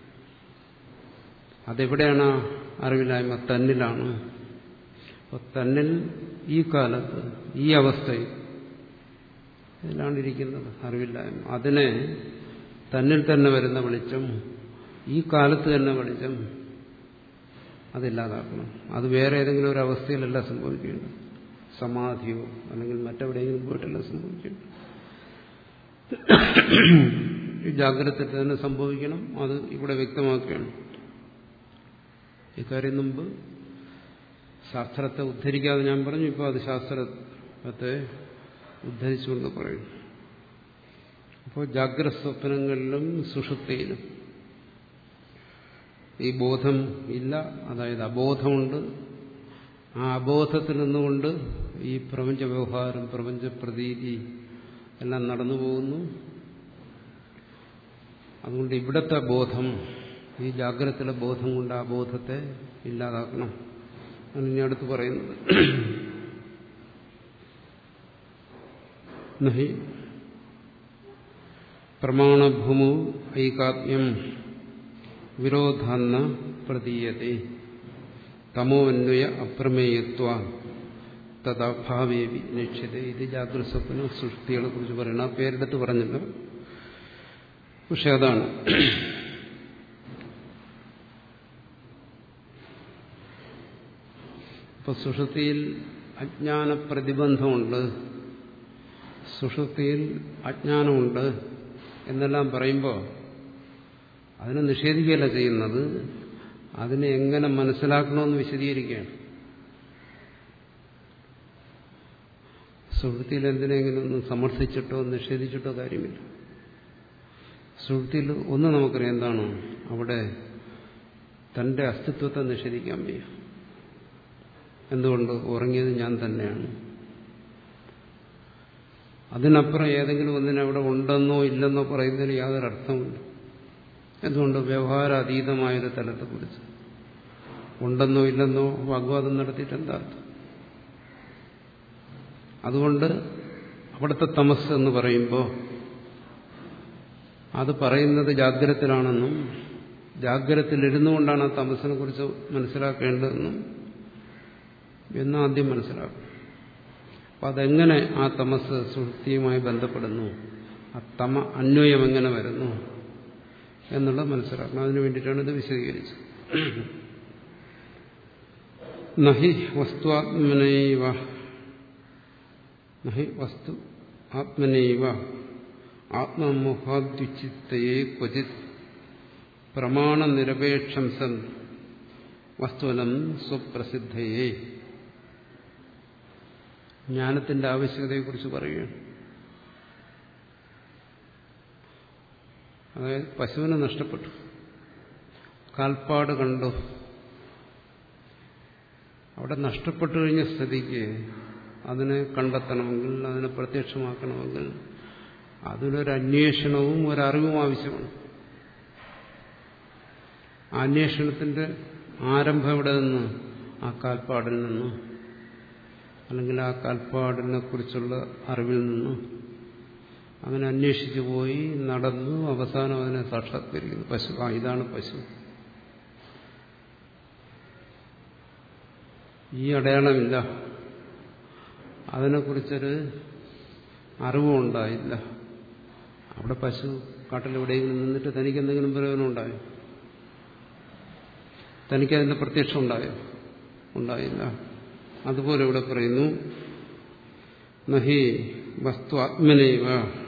അതെവിടെയാണ് അറിവില്ലായ്മ? തന്നിലാണ്. അപ്പോൾ തന്നിൽ ഈ കാലത്ത് ഈ അവസ്ഥയിൽ ഇതിലാണ് ഇരിക്കുന്നത് അറിവില്ലായ്മ. അതിനെ തന്നിൽ തന്നെ വരുന്ന വെളിച്ചം, ഈ കാലത്ത് തന്നെ വെളിച്ചം, അതില്ലാതാക്കണം. അത് വേറെ ഏതെങ്കിലും ഒരു അവസ്ഥയിലല്ല സംഭവിക്കേണ്ടത്. സമാധിയോ അല്ലെങ്കിൽ മറ്റെവിടെയെങ്കിലും പോയിട്ടല്ല സംഭവിക്കേണ്ടത്. ഈ ജാഗ്രത തന്നെ സംഭവിക്കണം. അത് ഇവിടെ വ്യക്തമാക്കുകയാണ്. ഇക്കാര്യം മുമ്പ് ശാസ്ത്രത്തെ ഉദ്ധരിക്കാതെ ഞാൻ പറഞ്ഞു. ഇപ്പോൾ അത് ശാസ്ത്രത്തെ ഉദ്ധരിച്ചുകൊണ്ട് പറയുന്നു. അപ്പോൾ ജാഗ്രത സ്വപ്നങ്ങളിലും സുഷുപ്തിയിലും ഈ ബോധം ഇല്ല, അതായത് അബോധമുണ്ട്. ആ അബോധത്തിൽ നിന്നുകൊണ്ട് ഈ പ്രപഞ്ച വ്യവഹാരം, പ്രപഞ്ച പ്രതീതി എല്ലാം നടന്നു പോകുന്നു. അതുകൊണ്ട് ഇവിടുത്തെ ബോധം, ഈ ജാഗ്രതത്തിലെ ബോധം കൊണ്ട് ആ ബോധത്തെ ഇല്ലാതാക്കണം. ആണ് ഇനി അടുത്ത് പറയുന്നത്. നഹി പ്രമാണഭൂമു ഐകാത്മ്യം വിരോധാന്ന പ്രതീയത്തെ തമോന്വയ അപ്രമേയത്വ തഥാഭാവേവി നിശ്ചിത. ഇത് ജാഗ്രത സ്വപ്ന സുഷുപ്തികളെ കുറിച്ച് പറയണം. ആ പേരെടുത്ത് പറഞ്ഞില്ല, പക്ഷെ അതാണ്. ഇപ്പൊ സുഷുപ്തിയിൽ അജ്ഞാന പ്രതിബന്ധമുണ്ട്, സുഷുപ്തിയിൽ അജ്ഞാനമുണ്ട് എന്നെല്ലാം പറയുമ്പോൾ അതിനെ നിഷേധിക്കുകയല്ല ചെയ്യുന്നത്, അതിനെ എങ്ങനെ മനസ്സിലാക്കണമെന്ന് വിശദീകരിക്കുകയാണ്. സുഷുപ്തിയിൽ എന്തിനെങ്കിലും സമർത്ഥിച്ചിട്ടോ നിഷേധിച്ചിട്ടോ കാര്യമില്ല. സുഷുപ്തിയിൽ ഒന്ന് നമുക്കറിയാം എന്താണ്, അവിടെ തന്റെ അസ്തിത്വത്തെ നിഷേധിക്കാൻ വയ്യ. എന്തുകൊണ്ട്? ഉറങ്ങിയത് ഞാൻ തന്നെയാണ്. അതിനപ്പുറം ഏതെങ്കിലും ഒന്നിനെ അവിടെ ഉണ്ടെന്നോ ഇല്ലെന്നോ പറയുന്നതിന് യാതൊരു അർത്ഥമില്ല. എന്തുകൊണ്ട്? വ്യവഹാരാതീതമായൊരു തലത്തെക്കുറിച്ച് ഉണ്ടെന്നോ ഇല്ലെന്നോ വാഗ്വാദം നടത്തിയിട്ട് എന്താ അർത്ഥം? അതുകൊണ്ട് അവിടുത്തെ തമസ് എന്ന് പറയുമ്പോൾ അത് പറയുന്നത് ജാഗ്രതത്തിലാണെന്നും ജാഗ്രതത്തിലിരുന്നു കൊണ്ടാണ് ആ തമസിനെ കുറിച്ച് മനസ്സിലാക്കേണ്ടതെന്നും എന്നാദ്യം മനസ്സിലാക്കും. അപ്പം അതെങ്ങനെ ആ തമസ് സുഷുപ്തിയുമായി ബന്ധപ്പെടുന്നു, ആ തമ അന്വയം എങ്ങനെ വരുന്നു എന്നുള്ളത് മനസ്സിലാക്കണം. അതിനു വേണ്ടിയിട്ടാണ് ഇത് വിശദീകരിച്ചത്. നഹി വസ്തുആത്മനൈവ നഹി വസ്തു ആത്മനൈവ ആത്മമോഹാദ്യുച്ചിത്തയേ ക്വചിത് പ്രമാണനിരപേക്ഷം സൻ വസ്തുവനം സ്വപ്രസിദ്ധയേ. ജ്ഞാനത്തിന്റെ ആവശ്യകതയെക്കുറിച്ച് പറയുകയാണ്. അതായത് പശുവിനെ നഷ്ടപ്പെട്ടു, കാൽപ്പാട് കണ്ടു. അവിടെ നഷ്ടപ്പെട്ടു കഴിഞ്ഞ സ്ഥിതിക്ക് അതിനെ കണ്ടെത്തണമെങ്കിൽ, അതിനെ പ്രത്യക്ഷമാക്കണമെങ്കിൽ അതിലൊരു അന്വേഷണവും ഒരറിവും ആവശ്യമാണ്. ആ അന്വേഷണത്തിന്റെ ആരംഭം എവിടെ നിന്ന്? ആ കാൽപ്പാടിൽ നിന്ന്, അല്ലെങ്കിൽ ആ കാൽപ്പാടിനെ കുറിച്ചുള്ള അറിവിൽ നിന്ന്. അങ്ങനെ അന്വേഷിച്ചു പോയി, നടന്നു, അവസാനം അതിനെ സാക്ഷാത്കരിക്കുന്നു. പശു, ആ ഇതാണ് പശു. ഈ അടയാളമില്ല, അതിനെക്കുറിച്ചൊരു അറിവും ഉണ്ടായില്ല. അവിടെ പശു കാട്ടിലെവിടെയെങ്കിലും നിന്നിട്ട് തനിക്ക് എന്തെങ്കിലും പ്രയോജനം ഉണ്ടായോ? തനിക്കതിന്റെ പ്രത്യക്ഷം ഉണ്ടായോ? ഉണ്ടായില്ല. അതുപോലെ ഇവിടെ പറയുന്നു, നഹി വസ്തു ആത്മനൈവ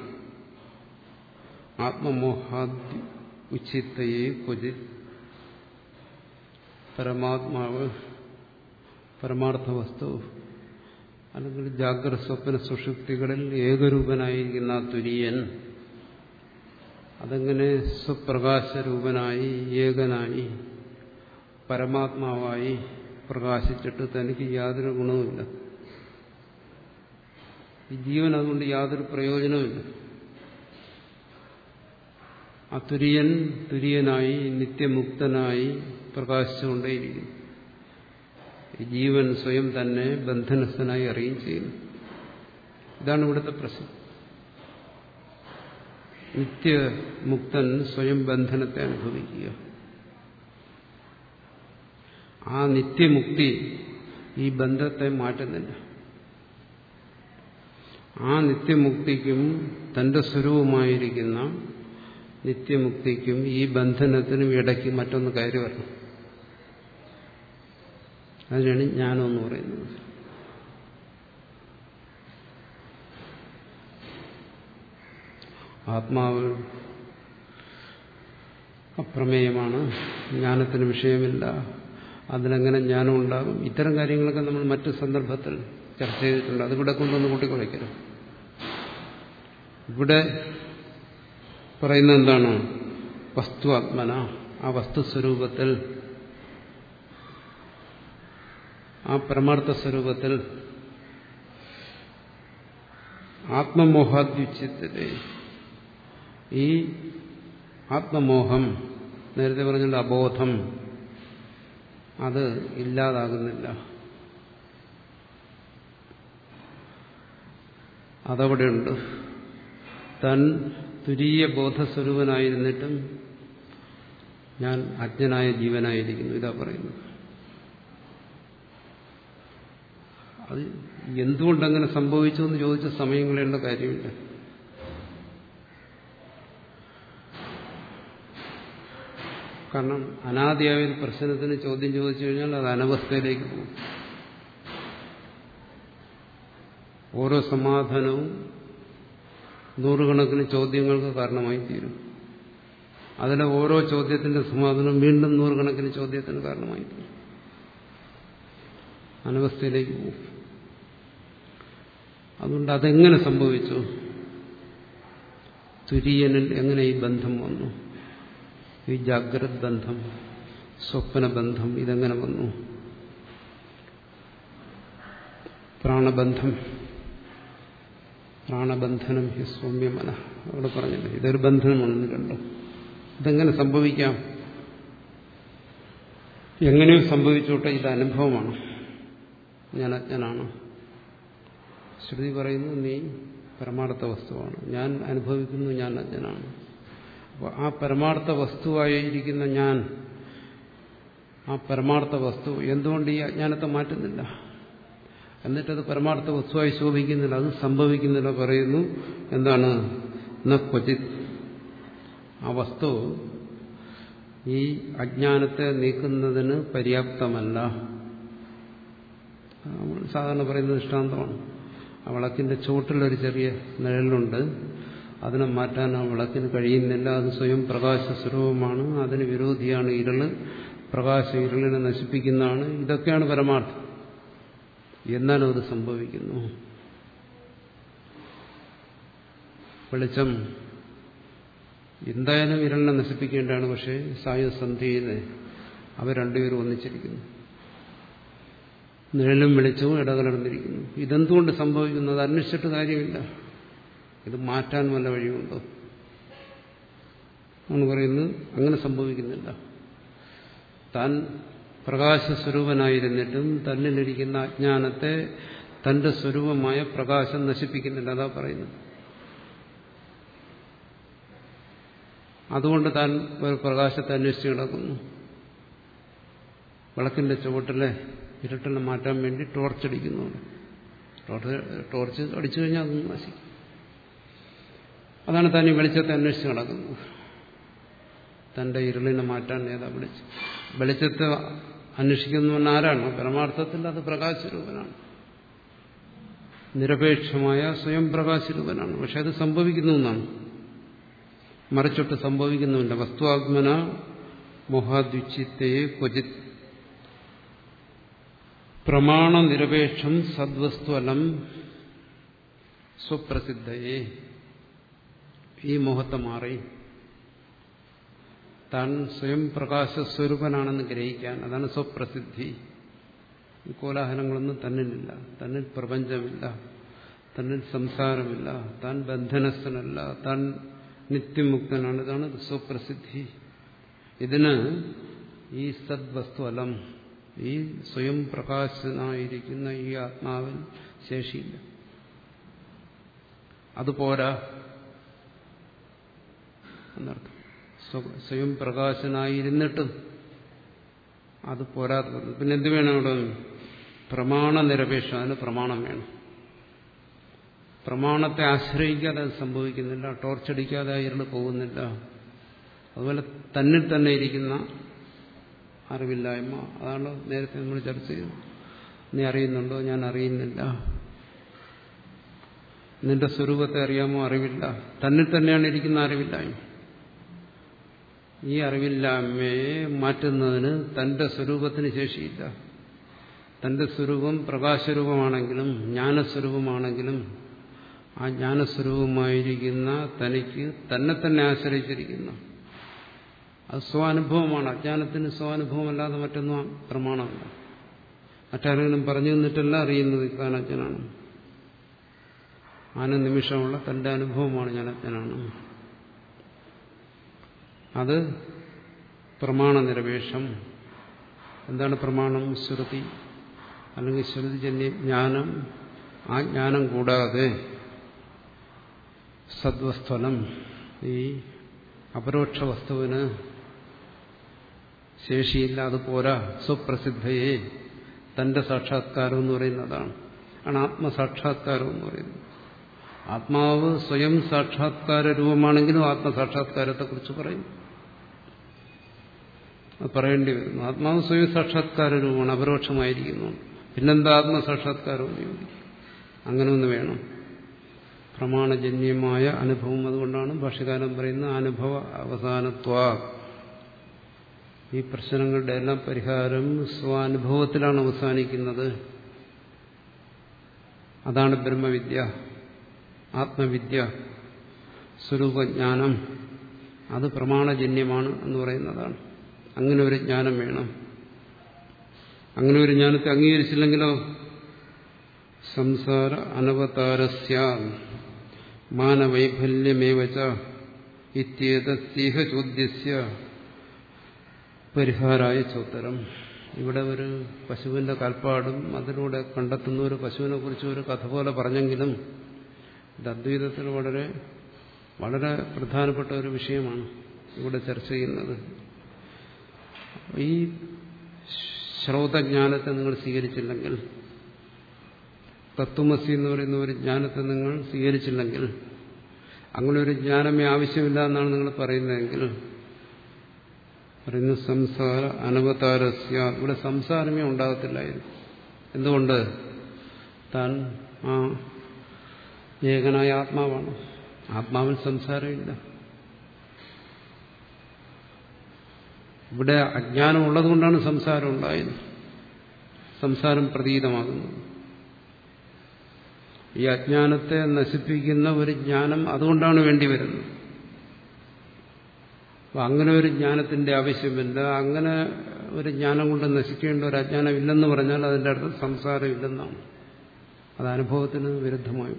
ആത്മമോഹാദ് ഉച്ചിത്തയെ ക്വചിത്. പരമാത്മാവ്, പരമാർത്ഥ വസ്തു, അല്ലെങ്കിൽ ജാഗ്രത സ്വപ്ന സുഷുപ്തികളിൽ ഏകരൂപനായിരിക്കുന്ന ആ തുര്യൻ അതെങ്ങനെ സ്വപ്രകാശരൂപനായി, ഏകനായി, പരമാത്മാവായി പ്രകാശിച്ചിട്ട് തനിക്ക് യാതൊരു ഗുണവുമില്ല. ഈ ജീവൻ അതുകൊണ്ട് യാതൊരു പ്രയോജനവുമില്ല. ആ തുര്യൻ തുര്യനായി നിത്യമുക്തനായി പ്രകാശിച്ചുകൊണ്ടേയിരിക്കുന്നു. ഈ ജീവൻ സ്വയം തന്നെ ബന്ധനസ്ഥനായി അറിയുകയും ചെയ്യുന്നു. ഇതാണ് ഇവിടുത്തെ പ്രശ്നം. നിത്യമുക്തൻ സ്വയം ബന്ധനത്തെ അനുഭവിക്കുക. ആ നിത്യമുക്തി ഈ ബന്ധത്തെ മാറ്റുന്നില്ല. ആ നിത്യമുക്തിക്കും തന്റെ സ്വരൂപമായിരിക്കുന്ന നിത്യമുക്തിക്കും ഈ ബന്ധനത്തിനും ഇടയ്ക്ക് മറ്റൊന്ന് കയറി വരണം. അതിനാണ് ജ്ഞാനമെന്ന് പറയുന്നത്. ആത്മാവ് അപ്രമേയമാണ്, ജ്ഞാനത്തിന് വിഷയമില്ല, അതിനെങ്ങനെ ജ്ഞാനം ഉണ്ടാകും, ഇത്തരം കാര്യങ്ങളൊക്കെ നമ്മൾ മറ്റു സന്ദർഭത്തിൽ ചർച്ച ചെയ്തിട്ടുണ്ട്. അതിവിടെ കൊണ്ടൊന്ന് കൂട്ടിക്കുറയ്ക്കരുത്. ഇവിടെ പറയുന്നത് എന്താണ്? വസ്തു ആത്മന, ആ വസ്തുസ്വരൂപത്തിൽ, ആ പരമാർത്ഥ സ്വരൂപത്തിൽ ആത്മമോഹാദ്യുച്യത്തെ, ഈ ആത്മമോഹം, നേരത്തെ പറഞ്ഞുള്ള അബോധം, അത് ഇല്ലാതാകുന്നില്ല. അതവിടെയുണ്ട്. താൻ തുരീയ ബോധസ്വരൂപനായിരുന്നിട്ടും ഞാൻ അജ്ഞനായ ജീവനായിരിക്കുന്നു, ഇതാ പറയുന്നത്. അത് എന്തുകൊണ്ടങ്ങനെ സംഭവിച്ചു എന്ന് ചോദിച്ച സമയം കളയേണ്ട കാര്യമില്ല. കാരണം അനാദിയായ ഒരു പ്രശ്നത്തിന് ചോദ്യം ചോദിച്ചു കഴിഞ്ഞാൽ അത് അനവസ്ഥയിലേക്ക് പോകും. ഓരോ സമാധാനവും നൂറുകണക്കിന് ചോദ്യങ്ങൾക്ക് കാരണമായി തീരും. അതിലെ ഓരോ ചോദ്യത്തിന്റെ സമാധാനം വീണ്ടും നൂറുകണക്കിന് ചോദ്യത്തിന് കാരണമായി തീരും. അനവസ്ഥയിലേക്ക് പോകും. അതുകൊണ്ട് അതെങ്ങനെ സംഭവിച്ചു? തുര്യനിൽ എങ്ങനെ ഈ ബന്ധം വന്നു? ഈ ജാഗ്രത് ബന്ധം, സ്വപ്നബന്ധം, ഇതെങ്ങനെ വന്നു? പ്രാണബന്ധം, പ്രാണബന്ധനം ഹി സൗമ്യമന, അവിടെ പറഞ്ഞില്ലേ, ഇതൊരു ബന്ധനമാണെന്ന് കണ്ടു. ഇതെങ്ങനെ സംഭവിക്കാം? എങ്ങനെയോ സംഭവിച്ചോട്ടെ, ഇത് അനുഭവമാണ്, ഞാൻ അജ്ഞനാണ്. ശ്രുതി പറയുന്നു നീ പരമാർത്ഥ വസ്തുവാണ്, ഞാൻ അനുഭവിക്കുന്നു, ഞാൻ അജ്ഞനാണ്. അപ്പോൾ ആ പരമാർത്ഥ വസ്തുവായിരിക്കുന്ന ഞാൻ, ആ പരമാർത്ഥ വസ്തു എന്തുകൊണ്ട് ഈ അജ്ഞാനത്തെ മാറ്റുന്നില്ല? എന്നിട്ടത് പരമാർത്ഥ വസ്തുവായി ശോഭിക്കുന്നില്ല, അത് സംഭവിക്കുന്നില്ല. പറയുന്നു എന്താണ്? ന ക്വചിത്, ആ വസ്തു ഈ അജ്ഞാനത്തെ നീക്കുന്നതിന് പര്യാപ്തമല്ല. സാധാരണ പറയുന്ന ദൃഷ്ടാന്തമാണ്. ആ വിളക്കിന്റെ ചുവട്ടിലൊരു ചെറിയ നിഴലുണ്ട്, അതിനെ മാറ്റാൻ ആ വിളക്കിന് കഴിയുന്നില്ല. അത് സ്വയം പ്രകാശ സ്വരൂപമാണ്, അതിന് വിരോധിയാണ് ഇരുള്. പ്രകാശം ഇരുളിനെ നശിപ്പിക്കുന്നതാണ്. ഇതൊക്കെയാണ് പരമാർത്ഥം. എന്നാലും അത് സംഭവിക്കുന്നു. വെളിച്ചം എന്തായാലും ഇരുളിനെ നശിപ്പിക്കേണ്ടതാണ്. പക്ഷേ സായുസന്ധിയിൽ അവർ രണ്ടുപേരും ഒന്നിച്ചിരിക്കുന്നു. നിഴലും വെളിച്ചവും ഇടകലർന്നിരിക്കുന്നു. ഇതെന്തുകൊണ്ട് സംഭവിക്കുന്നത്? അന്വേഷിച്ചിട്ട് കാര്യമില്ല. ഇത് മാറ്റാൻ വല്ല വഴിയുണ്ടോ? എന്ന് പറയുന്നത് അങ്ങനെ സംഭവിക്കുന്നില്ല. താൻ പ്രകാശസ്വരൂപനായിരുന്നിട്ടും തന്നിലിരിക്കുന്ന അജ്ഞാനത്തെ തന്റെ സ്വരൂപമായ പ്രകാശം നശിപ്പിക്കുന്നില്ല. അതാ പറയുന്നത്. അതുകൊണ്ട് താൻ ഒരു പ്രകാശത്തെ അന്വേഷിച്ച് കിടക്കുന്നു. വിളക്കിന്റെ ചുവട്ടിലെ ഇരുട്ടിനെ മാറ്റാൻ വേണ്ടി ടോർച്ച് അടിക്കുന്നു. ടോർച്ച് അടിച്ചു കഴിഞ്ഞാൽ അതൊന്നും നശിക്കും. അതാണ് താൻ ഈ വെളിച്ചത്തെ അന്വേഷിച്ച് നടക്കുന്നത്. തന്റെ ഇരുളിനെ മാറ്റാൻ ഏതാ വെളിച്ചം? വെളിച്ചത്തെ അന്വേഷിക്കുന്നവൻ ആരാണ്? പരമാർത്ഥത്തിൽ അത് പ്രകാശരൂപനാണ്, നിരപേക്ഷമായ സ്വയം പ്രകാശരൂപനാണ്. പക്ഷെ അത് സംഭവിക്കുന്നു എന്നാണ്, മറിച്ചൊട്ട് സംഭവിക്കുന്നുമില്ല. വസ്തുവാത്മന മോഹാദ്യുച്ഛിത്തേ ക്വചിത് പ്രമാണനിരപേക്ഷം സദ്വസ്തു അലം സ്വപ്രസിദ്ധയെ. ഈ മോഹത്തെ മാറി താൻ സ്വയം പ്രകാശസ്വരൂപനാണെന്ന് ഗ്രഹിക്കാൻ, അതാണ് സ്വപ്രസിദ്ധി. ഈ കോലാഹലങ്ങളൊന്നും തന്നിലില്ല, തന്നിൽ പ്രപഞ്ചമില്ല, തന്നിൽ സംസാരമില്ല, താൻ ബന്ധനസ്ഥനല്ല, താൻ നിത്യമുക്തനാണ്. ഇതാണ് സ്വപ്രസിദ്ധി. ഇതിന് ഈ സദ്വസ്തു അലം, ഈ സ്വയം പ്രകാശനായിരിക്കുന്ന ഈ ആത്മാവിൽ ശേഷിയില്ല. അതുപോരാ എന്നർത്ഥം. സ്വയം പ്രകാശനായിരുന്നിട്ടും അത് പോരാത്തത്. പിന്നെ എന്ത് വേണം അവിടെ? പ്രമാണനിരപേക്ഷം. അതിന് പ്രമാണം വേണം. പ്രമാണത്തെ ആശ്രയിക്കാതെ അത് സംഭവിക്കുന്നില്ല. ടോർച്ചടിക്കാതെ ഇരുന്ന് പോകുന്നില്ല. അതുപോലെ തന്നിൽ തന്നെ ഇരിക്കുന്ന അറിവില്ലായ്മ, അതാണ് നേരത്തെ നമ്മൾ ചർച്ച ചെയ്തത്. നീ അറിയുന്നുണ്ടോ? ഞാൻ അറിയുന്നില്ല. നിന്റെ സ്വരൂപത്തെ അറിയാമോ? അറിവില്ല. തന്നിൽ തന്നെയാണ് ഇരിക്കുന്ന അറിവില്ലായ്മ. ഈ അറിവില്ലായ്മയെ മാറ്റുന്നതിന് തന്റെ സ്വരൂപത്തിന് ശേഷിയില്ല. തന്റെ സ്വരൂപം പ്രകാശരൂപമാണെങ്കിലും ജ്ഞാനസ്വരൂപമാണെങ്കിലും ആ ജ്ഞാനസ്വരൂപമായിരിക്കുന്ന തനിക്ക് തന്നെ തന്നെ ആശ്രയിച്ചിരിക്കുന്ന അത് സ്വാനുഭവമാണ്. അജ്ഞാനത്തിന് സ്വാനുഭവമല്ലാതെ മറ്റൊന്നും പ്രമാണമല്ല. മറ്റാരെങ്കിലും പറഞ്ഞു തന്നിട്ടല്ല അറിയുന്നത് താൻ അജ്ഞനാണ്. ആനനിമിഷമുള്ള തന്റെ അനുഭവമാണ് ഞാൻ അജ്ഞനാണ്. അത് പ്രമാണനിരപേക്ഷം. എന്താണ് പ്രമാണം? ശ്രുതി അല്ലെങ്കിൽ ശ്രുതിജന്യ ജ്ഞാനം. ആ ജ്ഞാനം കൂടാതെ സദ്വസ്തുലം ഈ അപരോക്ഷ വസ്തുവിന് ശേഷിയില്ല. അത് പോരാ. സുപ്രസിദ്ധയെ തന്റെ സാക്ഷാത്കാരം എന്ന് പറയുന്നതാണ്. ആണ് ആത്മസാക്ഷാത്കാരം എന്ന് പറയുന്നത്. ആത്മാവ് സ്വയം സാക്ഷാത്കാര രൂപമാണെങ്കിലും ആത്മസാക്ഷാത്കാരത്തെക്കുറിച്ച് പറയും. അത് പറയേണ്ടി വരുന്നു. ആത്മാവ് സ്വയം സാക്ഷാത്കാര രൂപമാണ്, അപരോക്ഷമായിരിക്കുന്നു. പിന്നെന്താ ആത്മസാക്ഷാത്കാരം ഉപയോഗിക്കും? അങ്ങനെ ഒന്ന് വേണം. പ്രമാണജന്യമായ അനുഭവം. അതുകൊണ്ടാണ് ഭാഷ്യകാരൻ പറയുന്ന അനുഭവ അവസാനത്വാ. ഈ പ്രശ്നങ്ങളുടെ എല്ലാം പരിഹാരം സ്വാനുഭവത്തിലാണ് അവസാനിക്കുന്നത്. അതാണ് ബ്രഹ്മവിദ്യ, ആത്മവിദ്യ, സ്വരൂപജ്ഞാനം. അത് പ്രമാണജന്യമാണ് എന്ന് പറയുന്നതാണ്. അങ്ങനെ ഒരു ജ്ഞാനം വേണം. അങ്ങനെ ഒരു ജ്ഞാനത്തെ അംഗീകരിച്ചില്ലെങ്കിലോ സംസാര അനവതാരസ്യ മാനവൈഫല്യമേവച ഇത്യേതസ്യ ചോദ്യസ്യ പരിഹാരായ ചോത്തരം. ഇവിടെ ഒരു പശുവിന്റെ കാൽപ്പാടും അതിലൂടെ കണ്ടെത്തുന്ന ഒരു പശുവിനെ കുറിച്ച് ഒരു കഥ പോലെ പറഞ്ഞെങ്കിലും ഇത് അദ്വൈതത്തിൽ വളരെ വളരെ പ്രധാനപ്പെട്ട ഒരു വിഷയമാണ് ഇവിടെ ചർച്ച ചെയ്യുന്നത്. ഈ ശ്രോതജ്ഞാനത്തെ നിങ്ങൾ സ്വീകരിച്ചില്ലെങ്കിൽ, തത്വമസി എന്ന് പറയുന്ന ഒരു ജ്ഞാനത്തെ നിങ്ങൾ സ്വീകരിച്ചില്ലെങ്കിൽ, അങ്ങനെ ഒരു ജ്ഞാനമേ ആവശ്യമില്ല എന്നാണ് നിങ്ങൾ പറയുന്നതെങ്കിൽ, പറയുന്ന സംസാര അനവതാരസ്യ, ഇവിടെ സംസാരമേ ഉണ്ടാകത്തില്ലായിരുന്നു. എന്തുകൊണ്ട്? താൻ ആ ഏകനായ ആത്മാവാണ്. ആത്മാവിൽ സംസാരമില്ല. ഇവിടെ അജ്ഞാനം ഉള്ളതുകൊണ്ടാണ് സംസാരം ഉണ്ടായത്, സംസാരം പ്രതീതമാകുന്നത്. ഈ അജ്ഞാനത്തെ നശിപ്പിക്കുന്ന ഒരു ജ്ഞാനം അതുകൊണ്ടാണ് വേണ്ടി വരുന്നത്. അപ്പം അങ്ങനെ ഒരു ജ്ഞാനത്തിന്റെ ആവശ്യമില്ല. അങ്ങനെ ഒരു ജ്ഞാനം കൊണ്ട് നശിക്കേണ്ട ഒരു അജ്ഞാനം ഇല്ലെന്ന് പറഞ്ഞാൽ അതിൻ്റെ അർത്ഥം സംസാരം ഇല്ലെന്നാണ്. അത് അനുഭവത്തിന് വിരുദ്ധമായി.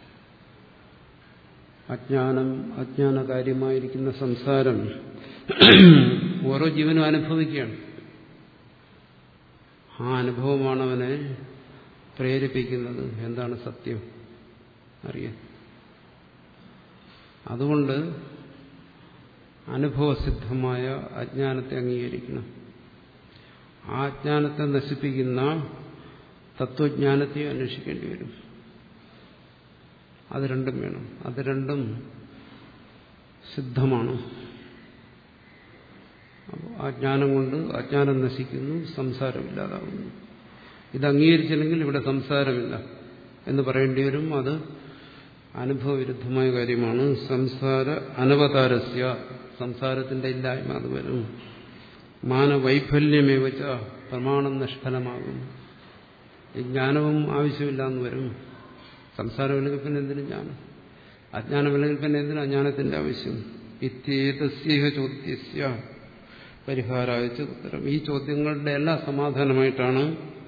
അജ്ഞാനം, അജ്ഞാനകാര്യമായിരിക്കുന്ന സംസാരം ഓരോ ജീവനും അനുഭവിക്കുകയാണ്. ആ അനുഭവമാണ് അവനെ പ്രേരിപ്പിക്കുന്നത് എന്താണ് സത്യം അറിയാൻ. അതുകൊണ്ട് അനുഭവസിദ്ധമായ അജ്ഞാനത്തെ അംഗീകരിക്കണം. ആ അജ്ഞാനത്തെ നശിപ്പിക്കുന്ന തത്വജ്ഞാനത്തെ അന്വേഷിക്കേണ്ടി വരും. അത് രണ്ടും വേണം. അത് രണ്ടും സിദ്ധമാണ്. അപ്പോൾ ആ ജ്ഞാനം കൊണ്ട് അജ്ഞാനം നശിക്കുന്നു, സംസാരമില്ലാതാകുന്നു. ഇത് അംഗീകരിച്ചില്ലെങ്കിൽ ഇവിടെ സംസാരമില്ല എന്ന് പറയേണ്ടി വരും. അത് അനുഭവവിരുദ്ധമായ കാര്യമാണ്. സംസാര അനവതാരസ്യ, സംസാരത്തിന്റെ ഇല്ലായ്മ അത് വരും. മാനവൈഫല്യമേവച്ച, പ്രമാണം നിഷ്ഫലമാകും. ഈ ജ്ഞാനവും ആവശ്യമില്ല എന്ന് വരും. സംസാരമില്ലെങ്കിൽ പിന്നെ എന്തിനും ജ്ഞാനം, അജ്ഞാനമില്ലെങ്കിൽ പിന്നെ എന്തിനും അജ്ഞാനത്തിന്റെ ആവശ്യം. ഇത്യേതസ്യ ചോദ്യസ്യ പരിഹാരായ ഉത്തരം. ഈ ചോദ്യങ്ങളുടെ എല്ലാ സമാധാനമായിട്ടാണ്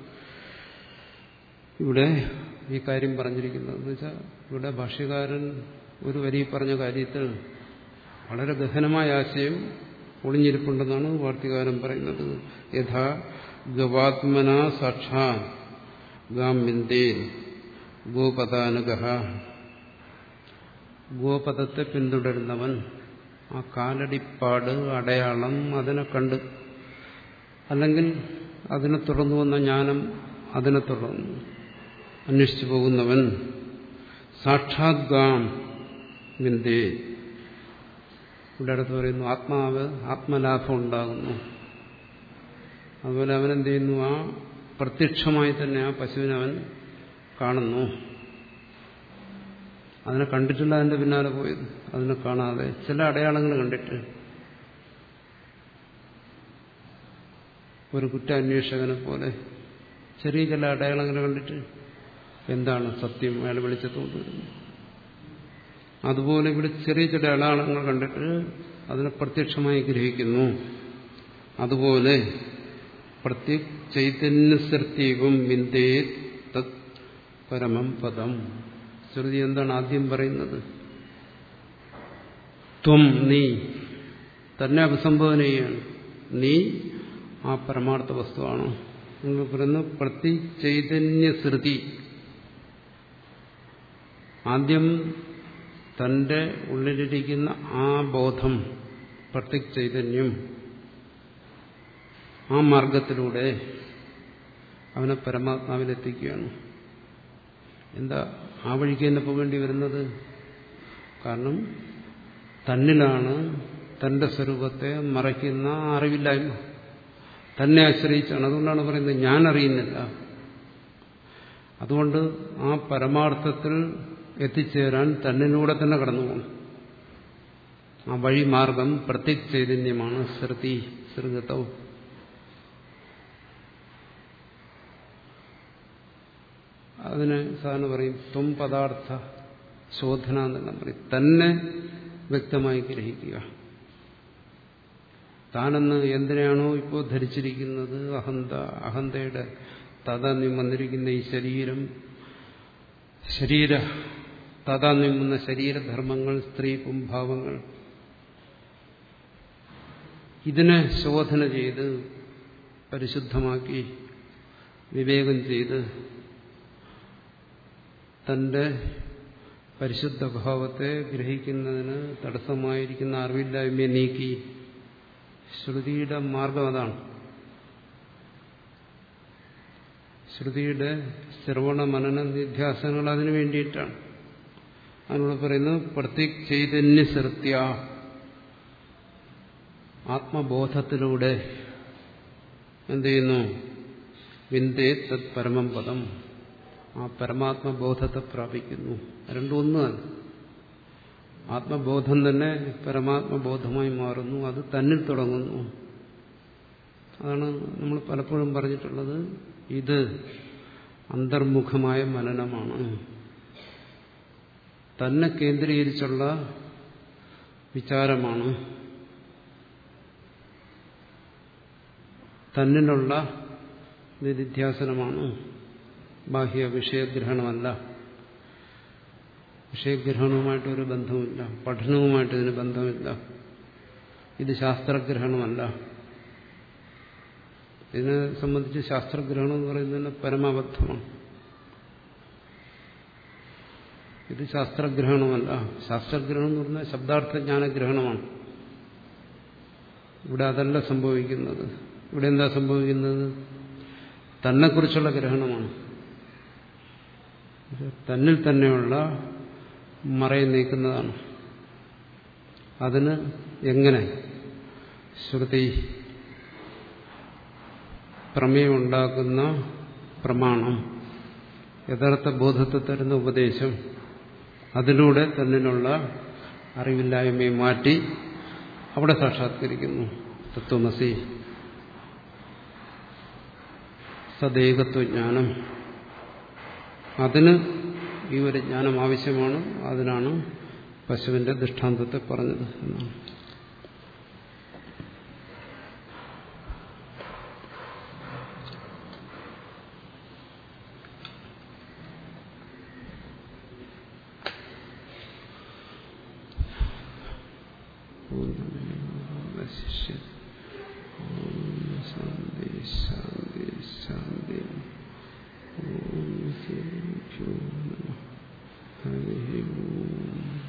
ഇവിടെ ഈ കാര്യം പറഞ്ഞിരിക്കുന്നത്. എന്ന് വെച്ചാൽ ഇവിടെ ഭാഷ്യകാരൻ ഒരു വരി പറഞ്ഞ കാര്യത്തിൽ വളരെ ഗഹനമായ ആശയം ഒളിഞ്ഞിരിപ്പുണ്ടെന്നാണ് വാർത്തികാരൻ പറയുന്നത്. യഥാ ഗവാത്മന സാക്ഷാ ഗാംബിന്ദേ ഗോപദാനുഗഹ, ഗോപദത്തെ പിന്തുടരുന്നവൻ ആ കാലടിപ്പാട്, അടയാളം അതിനെ കണ്ട്, അല്ലെങ്കിൽ അതിനെ തുടർന്നു വന്ന ജ്ഞാനം അതിനെ തുടർന്നു അന്വേഷിച്ചു പോകുന്നവൻ സാക്ഷാത് ഗാം വിന്ദേ, ഇവിടെ അടുത്ത് പറയുന്നു ആത്മാവ് ആത്മലാഭം ഉണ്ടാകുന്നു. അതുപോലെ അവനെന്ത് ചെയ്യുന്നു? ആ പ്രത്യക്ഷമായി തന്നെ ആ പശുവിനെ അവൻ കാണുന്നു. അതിനെ കണ്ടിട്ടില്ല അതിന്റെ പിന്നാലെ പോയത്, അതിനെ കാണാതെ ചില അടയാളങ്ങൾ കണ്ടിട്ട്. ഒരു കുറ്റാന്വേഷകനെ പോലെ ചെറിയ ചില അടയാളങ്ങൾ കണ്ടിട്ട് എന്താണ് സത്യം, അയാൾ വെളിച്ചത്തോണ്ട് വരുന്നു. അതുപോലെ ഇവിടെ ചെറിയ ചില അടയാളങ്ങൾ കണ്ടിട്ട് അതിനെ പ്രത്യക്ഷമായി ഗ്രഹിക്കുന്നു. അതുപോലെ പ്രത്യേക ചൈതന്യസൃത്യവും വിന്തേ തത് പരമം പദം. ശ്രുതി എന്താണ് ആദ്യം പറയുന്നത്? ത്വം, നീ തന്നെ അഭിസംബോധന ചെയ്യാണ്. നീ ആ പരമാർത്ഥ വസ്തുവാണോ? നിങ്ങൾ പറയുന്നു പ്രതി ചൈതന്യസൃതി. ആദ്യം തന്റെ ഉള്ളിലിരിക്കുന്ന ആ ബോധം, പ്രത്യക് ചൈതന്യം, ആ മാർഗത്തിലൂടെ അവനെ പരമാത്മാവിലെത്തിക്കുകയാണ്. എന്താ ആ വഴിക്ക് തന്നെ പോകേണ്ടി വരുന്നത്? കാരണം തന്നിലാണ് തന്റെ സ്വരൂപത്തെ മറയ്ക്കുന്ന അറിവില്ലായ്മ, തന്നെ ആശ്രയിച്ചാണ്. അതുകൊണ്ടാണ് പറയുന്നത് ഞാൻ അറിയുന്നില്ല. അതുകൊണ്ട് ആ പരമാർത്ഥത്തിൽ എത്തിച്ചേരാൻ തന്നിലൂടെ തന്നെ കടന്നു പോകണം. ആ വഴി മാർഗം പ്രത്യക് ചൈതന്യമാണ്. ശ്രുതി സൃഗതവും അതിന് സാധാരണ പറയും ത്വം പദാർത്ഥ ശോധന എന്നെല്ലാം പറയും. തന്നെ വ്യക്തമായി ഗ്രഹിക്കുക. താനെന്ന് എന്തിനാണോ ഇപ്പോൾ ധരിച്ചിരിക്കുന്നത്, അഹന്ത, അഹന്തയുടെ താതാത്മ്യം വന്നിരിക്കുന്ന ഈ ശരീരം, ശരീര താതാത്മ്യം വന്ന ശരീരധർമ്മങ്ങൾ, സ്ത്രീ പുംഭാവങ്ങൾ, ഇതിനെ ശോധന ചെയ്ത് പരിശുദ്ധമാക്കി വിവേകം ചെയ്ത് തന്റെ പരിശുദ്ധ ഭാവത്തെ ഗ്രഹിക്കുന്നതിന് തടസ്സമായിരിക്കുന്ന അറിവില്ലായ്മയെ നീക്കി. ശ്രുതിയുടെ മാർഗം അതാണ്. ശ്രുതിയുടെ ശ്രവണ മനന നിധ്യാസനങ്ങൾ അതിനു വേണ്ടിയിട്ടാണ്. അതിനോട് പറയുന്നത് പ്രത്യക് ചൈതന്യസൃത്യ, ആത്മബോധത്തിലൂടെ എന്ത് ചെയ്യുന്നു? വിന്തേ തത് പരമം പദം, ആ പരമാത്മബോധത്തെ പ്രാപിക്കുന്നു. രണ്ടും ഒന്നാണ്. ആത്മബോധം തന്നെ പരമാത്മബോധമായി മാറുന്നു. അത് തന്നിൽ തുടങ്ങുന്നു. അതാണ് നമ്മൾ പലപ്പോഴും പറഞ്ഞിട്ടുള്ളത്. ഇത് അന്തർമുഖമായ മനനമാണ്. തന്നെ കേന്ദ്രീകരിച്ചുള്ള വിചാരമാണ്. തന്നിലുള്ള നിധിധ്യാസനമാണ്. ബാഹ്യ വിഷയഗ്രഹണമല്ല. വിഷയഗ്രഹണവുമായിട്ടൊരു ബന്ധവുമില്ല. പഠനവുമായിട്ട് ഇതിന് ബന്ധമില്ല. ഇത് ശാസ്ത്രഗ്രഹണമല്ല. ഇതിനെ സംബന്ധിച്ച് ശാസ്ത്രഗ്രഹണം എന്ന് പറയുന്നത് പരമാബദ്ധമാണ്. ഇത് ശാസ്ത്രഗ്രഹണമല്ല. ശാസ്ത്രഗ്രഹണം എന്ന് പറഞ്ഞാൽ ശബ്ദാർത്ഥജ്ഞാനഗ്രഹണമാണ്. ഇവിടെ അതല്ല സംഭവിക്കുന്നത്. ഇവിടെ എന്താ സംഭവിക്കുന്നത്? തന്നെക്കുറിച്ചുള്ള ഗ്രഹണമാണ്. തന്നിൽ തന്നെയുള്ള മറയെ നീക്കുന്നതാണ്. അതിന് എങ്ങനെ? ശ്രുതി പ്രമേയമുണ്ടാക്കുന്ന പ്രമാണം, യഥാർത്ഥ ബോധത്തെ തരുന്ന ഉപദേശം, അതിലൂടെ തന്നിലുള്ള അറിവില്ലായ്മയെ മാറ്റി അവിടെ സാക്ഷാത്കരിക്കുന്നു. തത്വമസി, സദേകത്വജ്ഞാനം. അതിന് ഈ ഒരു ജ്ഞാനം ആവശ്യമാണ്. അതിനാണ് പശുവിന്റെ ദൃഷ്ടാന്തത്തെ പറഞ്ഞത് എന്നാണ്. ശാന്തി ശാന്തി ശാന്തി. ഓം ശ്രീ ഹരി ഓം.